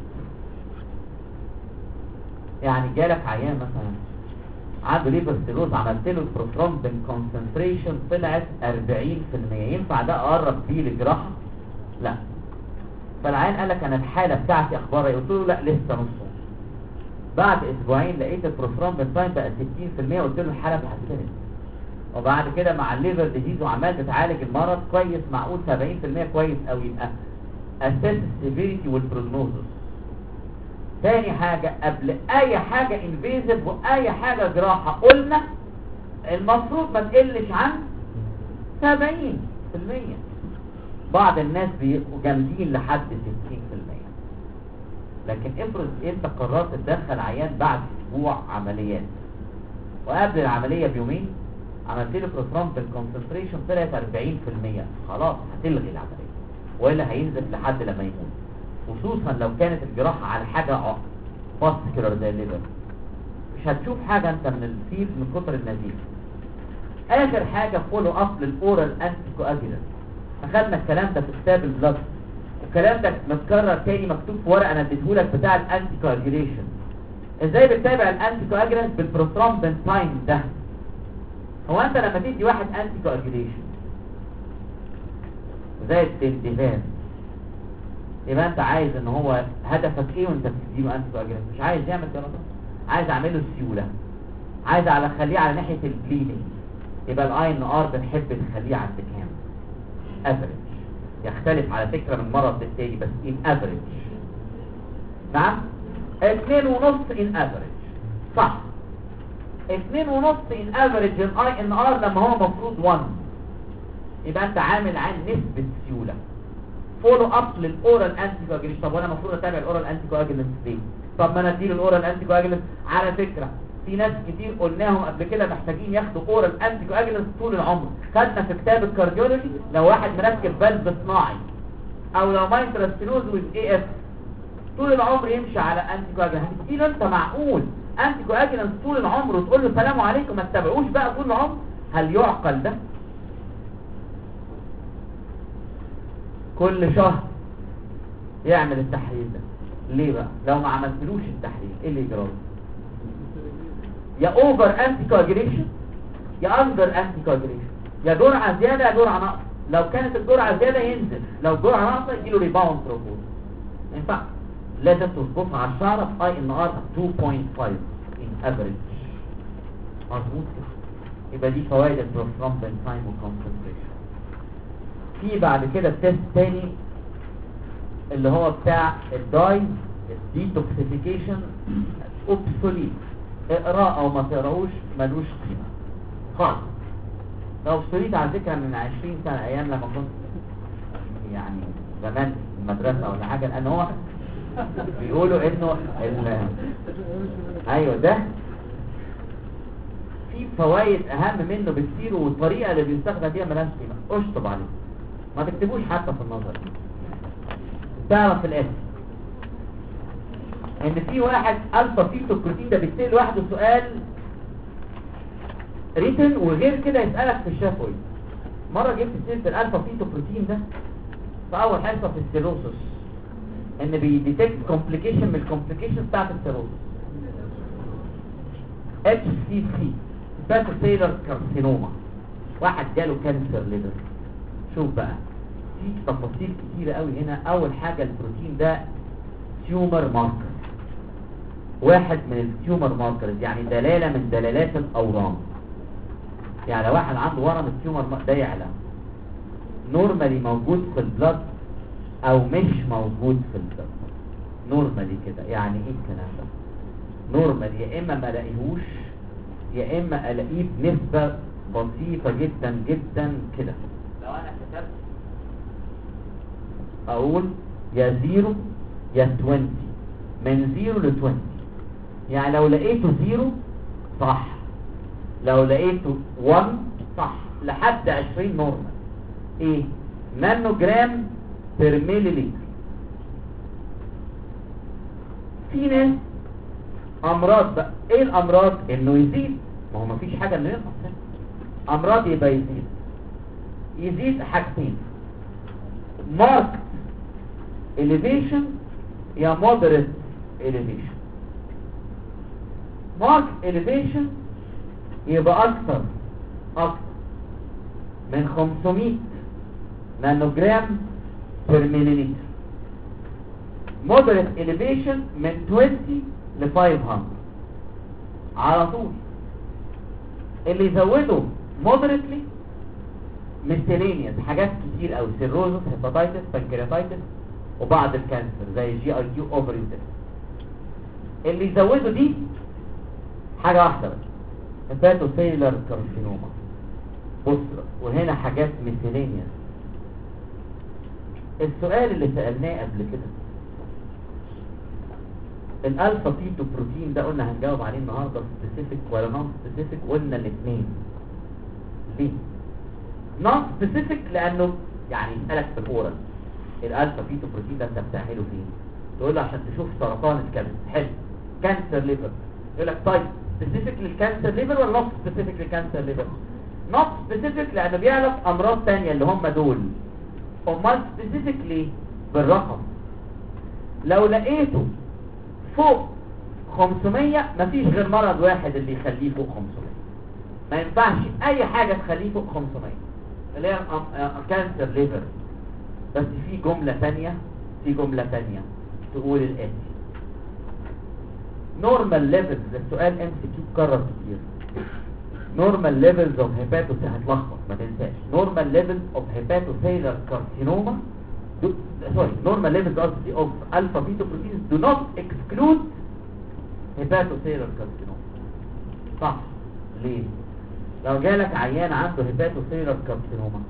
يعني جالك عيان مثلا عنده ليفر سيروز، عملت له البروثرومبين كونسنتريشن طلعت 40%. ينفع ده اقرب بيه للجراحه؟ لا. فالعيان قال لك انا الحاله بتاعتي اخبارها ايه؟ قلت له لا لسه نص. بعد اسبوعين لقيت البروثرومبين تايم بقى 60%. قلت له الحاله اتحسنت. وبعد كده مع الليفر ديزيز وعمال تتعالج المرض كويس، معقول 70% كويس قوي. يبقى اساس السيفيريتي والبروجنوزس. تاني حاجه قبل اي حاجه انفيزيف واي حاجه جراحه قلنا المفروض ما تقلش عن 70%. بعض الناس بيبقوا جامدين لحد 60%. لكن افرض انت قررت تدخل عيان بعد اسبوع عمليات وقبل العمليه بيومين عملت له بروثرومبين كونسنتريشن طلعت 40%، خلاص هتلغي العمليه والا هينزل لحد لما يموت. خصوصا لو كانت الجراحه على حاجه فاسكولار زي الليفر. مش هتشوف حاجه انت من الفيل من كتر النزيف. اخر حاجه فولو اب للاورال انتي كواجولانت. اخدنا الكلام ده في كتاب البلاد، والكلام ده متكرر تاني مكتوب في ورقه انا اديتهولك بتاع الانتي كواجوليشن. ازاي بتتابع الانتي كواجولانت؟ بالبروثرومبين تايم ده. هو انت لما تدي واحد انتي كواجوليشن زي الدندفان، يبقى انت عايز ان هو هدفك ايه وانت بتديله انتي كواجولانت؟ مش عايز يعمل جلطه، عايز اعمله سيوله، عايز اخليه على ناحيه البليدنج. يبقى الاي ان ار بنحب نخليه عند كام؟ افريج. يختلف على فكره من مرض للتاني بس ان افريج. نعم 2.5 ان افريج. صح 2.5 ان افريج الاي ان ار لما هو مفروض 1. يبقى انت عامل عن نسبه سيوله. فولو اب للاورال انتي كواجولانت. طب وانا المفروض اتابع الاورال انتي كواجولانت ليه؟ طب ما انا اديله الاورال انتي كواجولانت. على فكره في ناس كتير قلناهم قبل كده محتاجين ياخدوا اورال انتي كواجولانت طول العمر. خدنا في كتاب الكارديولوجي لو واحد مركب فالف صناعي او لو مايترال ستينوز ويز اي اف طول العمر يمشي على انتي كواجولانت. هتديله انت معقول انتي كواجولانت طول العمر وتقول له سلام عليكم ما تتابعوش بقى طول العمر؟ هل يعقل ده؟ كل شهر يعمل التحليل ده. ليه بقى؟ لو ما عملتلوش التحليل ايه اللي يجرى؟ يا اوفر انتي كواجوليشن يا اندر انتي كواجوليشن، يا جرعه زياده يا جرعه ناقصه. لو كانت الجرعه زياده ينزل، لو الجرعه ناقصه يجيله ريباوند تروبوز. ما ينفعش. لازم تظبطها على الشعر في اي ان ار 2.5 ان افريج. مظبوط كده. يبقى دي فوائد البروثرومبين تايم وكونسنتريشن. في بعد كده التست تاني اللي هو بتاع الداي ديتوكسيفيكيشن اوبسوليت. اقراه او ما تقراهوش ملوش قيمه خالص. لو اوبسوليت على فكره من 20 سنه ايام لما كنت يعني زمان في المدرسه ولا حاجه، لان هو بيقولوا انه ايوه ده في فوائد اهم منه بكتير، والطريقه اللي بيستخدم فيها ملهاش قيمه. اشطب عليه ما تكتبوش حتى في النظر. تعرف في الاخر ان في واحد الفا فيتوبروتين ده بيتسال لوحده سؤال ريتن وغير كده يسالك في الشفوي. مره جبت سيره الالفا فيتوبروتين ده في اول حصه في السيروسس ان بيديتكت كومبليكيشن من الكومبليكيشن بتاعت السيروسس اتش سي سي هيباتو سيلر كارسينوما. واحد جاله كانسر ليفر. شوف بقى في تفاصيل كتيره قوي هنا. اول حاجه البروتين ده تيومر ماركر، واحد من التيومر ماركرز، يعني دلاله من دلالات الاورام. يعني لو واحد عنده ورم التيومر ده يعلى نورمالي موجود في البلد او مش موجود في البلد. نورمالي كده يعني ايه الكلام ده؟ نورمالي يا اما ما الاقيهوش يا اما الاقيه بنسبه بسيطه جدا جدا كده. لو انا كتبت اقول يا 0 يا 20 من 0 ل 20، يعني لو لقيته 0 صح، لو لقيته 1 صح، لحد 20 نورمال. ايه؟ نانو جرام بير ميليلتر. في ناس امراض بقى ايه الامراض؟ انه يزيد. ما هو مفيش حاجه اللي ينقص. امراض يبقى يزيد حاجتين: ماركت elevation يا moderate elevation. ماركت elevation يبقى اكثر من 500 نانوجرام بير مليلتر. moderate elevation من 20 ل 500 على طول. اللي يزوده moderately miscellaneous حاجات كتير قوي: سيروزس، هيباتايتس، بانكرياتايتس، وبعض الكانسر زي جي اي كيو اوفري. اللي يزوده دي حاجه واحده بس: هيباتو سيلر كارسينوما. بص وهنا حاجات miscellaneous. السؤال اللي سألناه قبل كده الالفا فيتو بروتين ده قلنا هنجاوب عليه النهارده سبيسيفيك ولا نون سبيسيفيك؟ قلنا الاثنين. ليه نون سبيسيفيك؟ لانه يعني يسالك في الاورال الالفا فيتو بروتين ده انت بتعمله فين؟ تقول له عشان تشوف سرطان الكبد. حلو. كانسر ليفر. يقول لك طيب سبيسيفيك للكانسر ليفر ولا نوت سبيسيفيك للكانسر ليفر؟ نوت سبيسيفيك لانه بيعرف امراض تانية اللي هم دول. امال سبيسيفيك ليه؟ بالرقم. لو لقيته فوق 500 مفيش غير مرض واحد اللي يخليه فوق 500. ما ينفعش اي حاجة تخليه فوق 500 اللي هي كانسر ليفر. بس في جملة تانية تقول الاتي: normal levels. ده السؤال MCQ كرر كتير. normal levels of hepatocellular هتلخبط ما تنساش. normal levels of hepatocellular carcinoma normal levels of alpha fetoproteins do not exclude hepatocellular carcinoma. صح. ليه؟ لو جالك عيان عنده hepatocellular carcinoma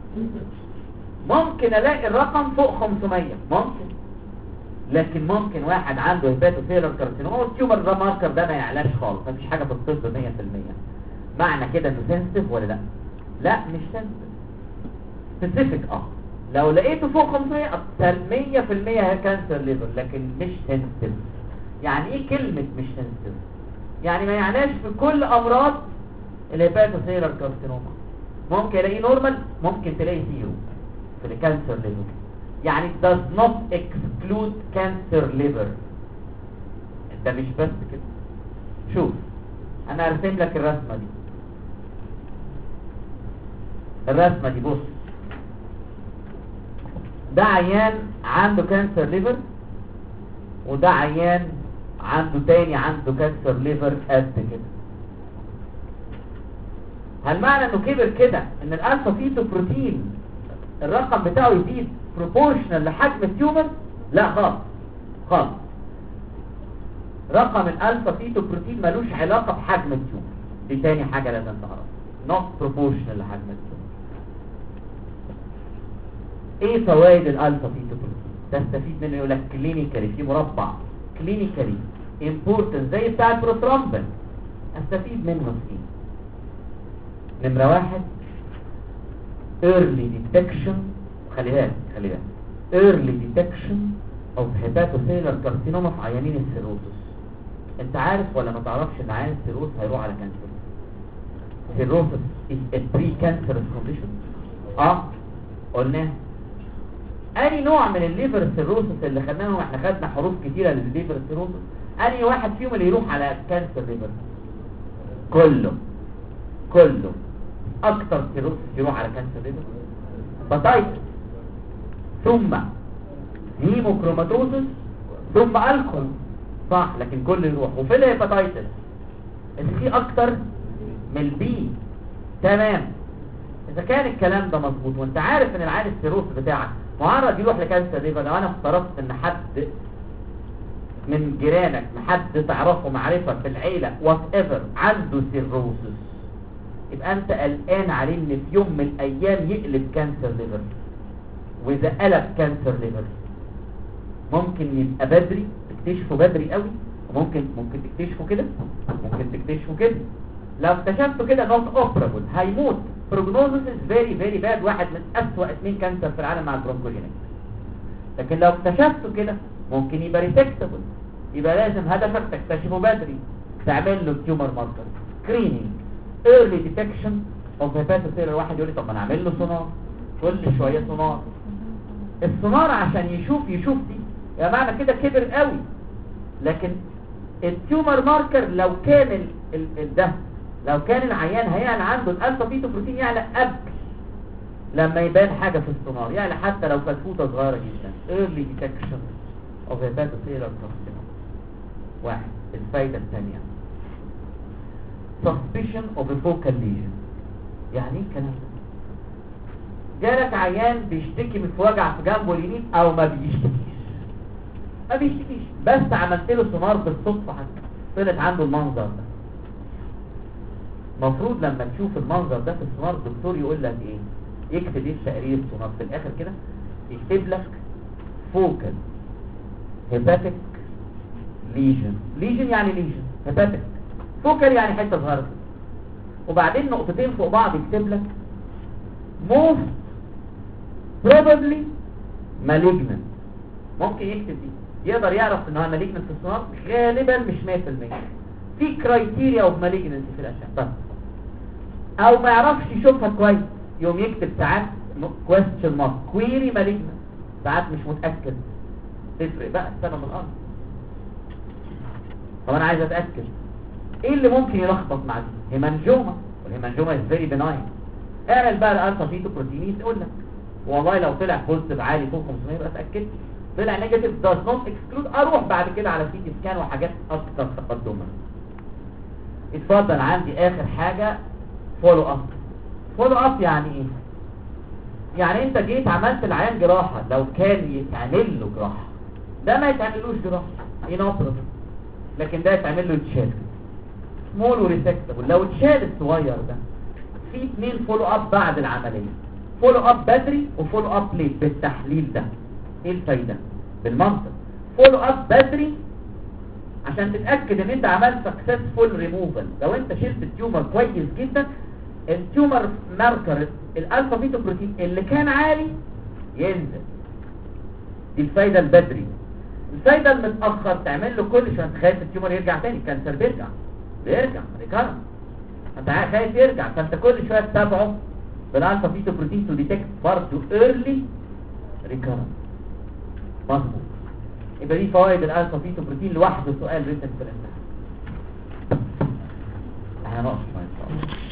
ممكن الاقي الرقم فوق 500 ممكن، لكن ممكن واحد عنده هيباتوسيلر كارسينوما والتيومر ده ماركر ده ما يعلاش خالص، مفيش حاجه في الطب 100%. معنى كده انه سنسيتيف ولا لا؟ لا مش سنسيتيف. سبيسيفيك لو لقيته فوق 500 100% هي كانسر ليفر، لكن مش سنسيتيف. يعني ايه كلمه مش سنسيتيف؟ يعني ما يعلاش في كل امراض الهيباتوسيلر كارسينوما. ممكن الاقيه نورمال، ممكن تلاقي زيرو في الكانسر ليفر. يعني does not exclude cancer liver. انت مش بس كده. شوف انا ارسم لك الرسمة دي. بص، ده عيان عنده كانسر ليفر، وده عيان عنده كانسر ليفر قد كده. هل معنى انه كبر كده ان الالفا فيتو بروتين الرقم بتاعه يزيد بروبورشنال لحجم التيومر؟ لا خالص. رقم الالفا فيتو بروتين ملوش علاقة بحجم التيومر. دي تاني حاجة لازم تعرفها، not proportional لحجم التيومر. ايه فوائد الالفا فيتو بروتين؟ تستفيد منه. يقول لك كلينيكالي في مربع كلينيكالي امبورتنت زي بتاع البروترومبين. استفيد منه في ايه؟ نمرة 1 early detection. خلي بالك early detection of hepatocellular carcinoma في عيانين السيروسس. انت عارف ولا ما تعرفش ان عيان السيروس هيروح على كانسر؟ سيروسس is a pre-cancerous condition. قلنا اني نوع من الليفر سيروسس اللي خدناهم، احنا خدنا حروف كتيرة للليفر سيروسس. اني واحد فيهم اللي يروح على كانسر ليفر؟ كله. اكتر سيروسس يروح على كانسر ليفر هيباتايتس، ثم هيموكروماتوزس، ثم الكول. صح، لكن كل يروح. وفي الهيباتايتس في اكتر من البي. تمام. اذا كان الكلام ده مظبوط وانت عارف ان العيان السيروس بتاعك معرض يروح لكانسر ليفر، لو انا افترضت ان حد من جيرانك، حد تعرفه معرفة في العيلة وات ايفر عنده سيروسس، يبقى انت قلقان عليه ان في يوم من الايام يقلب كانسر ليفر. واذا قلب كانسر ليفر ممكن يبقى بدري، تكتشفه بدري قوي، وممكن تكتشفه كده، ممكن تكتشفه كده. لو اكتشفته كده نوت اوبرابل هيموت. بروجنوزس فيري فيري باد، واحد من اسوأ 2 كانسر في العالم مع البرونكوجينيك. لكن لو اكتشفته كده ممكن يبقى ريسكتبل. يبقى لازم هدفك تكتشفه بدري، تعمل له تيومر ماركر سكريننج early detection of hepatocellular. واحد يقول لي طب ما نعمل له سونار، كل شويه سونار. السونار عشان يشوف دي، يا معنى كده كبر قوي. لكن التيومر ماركر لو كان لو كان العيان هيعلى عنده الالفا فيتو بروتين، يعلى قبل لما يبان حاجه في السونار، يعلى حتى لو فتفوته صغيره جدا. early detection of hepatocellular carcinoma. واحد. الفايده الثانيه suspicion of a focal lesion. يعني ايه الكلام ده؟ جالك عيان بيشتكي من وجع في جنبه اليمين او ما بيشتكيش، بس عملت له سونار بالصدفه طلعت عنده المنظر ده. المفروض لما تشوف المنظر ده في السونار الدكتور يقول لك ايه؟ يكتب ايه تقرير السونار في الاخر كده؟ يكتب لك فوكال هيباتيك ليجن. يعني ليجن هيباتيك، فوكال يعني حته صغيره، وبعدين نقطتين فوق بعض يكتب لك most probably malignant. ممكن يكتب دي، يقدر يعرف ان هو malignant في السونار غالبا مش 100%، في كرايتيريا اوف مالجنسي في الاشعه بس، او ما يعرفش يشوفها كويس يوم يكتب ساعات كويستشن مارك كويري مالجنس، ساعات مش متاكد. تفرق بقى السنه من الارض. طب انا عايز اتاكد ايه اللي ممكن يلخبط مع دي؟ هيمانجوما، والهيمانجوما از فيري بناين. اعمل بقى الالفا فيتو بروتينيز يقول لك والله لو طلع بوزيتيف عالي فوق 500 يبقى اتاكدت، طلع نيجاتيف داز نوت اكسكلود اروح بعد كده على سي تي سكان وحاجات اكثر تقدما. اتفضل عندي اخر حاجه فولو اب. فولو اب يعني ايه؟ يعني انت جيت عملت العيان جراحه، لو كان يتعمل له جراحه ده ما يتعملوش جراحه ينطرف، لكن ده يتعمل له يتشال سمول وريسكتبل. لو اتشال الصغير ده في 2 فولو اب بعد العمليه، فولو اب بدري وفولو اب ليت. بالتحليل ده ايه الفايده؟ بالمنطق فولو اب بدري عشان تتاكد ان انت عملت سكسسفول ريموفال. لو انت شلت التيومر كويس جدا، التيومر ماركر الالفا بيتا بروتين اللي كان عالي ينزل. دي الفايده البدري. الفايده المتاخر تعمل له كل شويه، خايف التيومر يرجع تاني، الكانسر بيرجع ريكارنت، انت خايف يرجع، فانت كل شويه تتابعه بالالفا بيتا بروتين تو ديتكت برضه ايرلي ريكارنت. مظبوط. يبقى دي فوائد الالفا بيتا بروتين لوحده سؤال ريتن في الامتحان. احنا نقص ما ان شاء الله.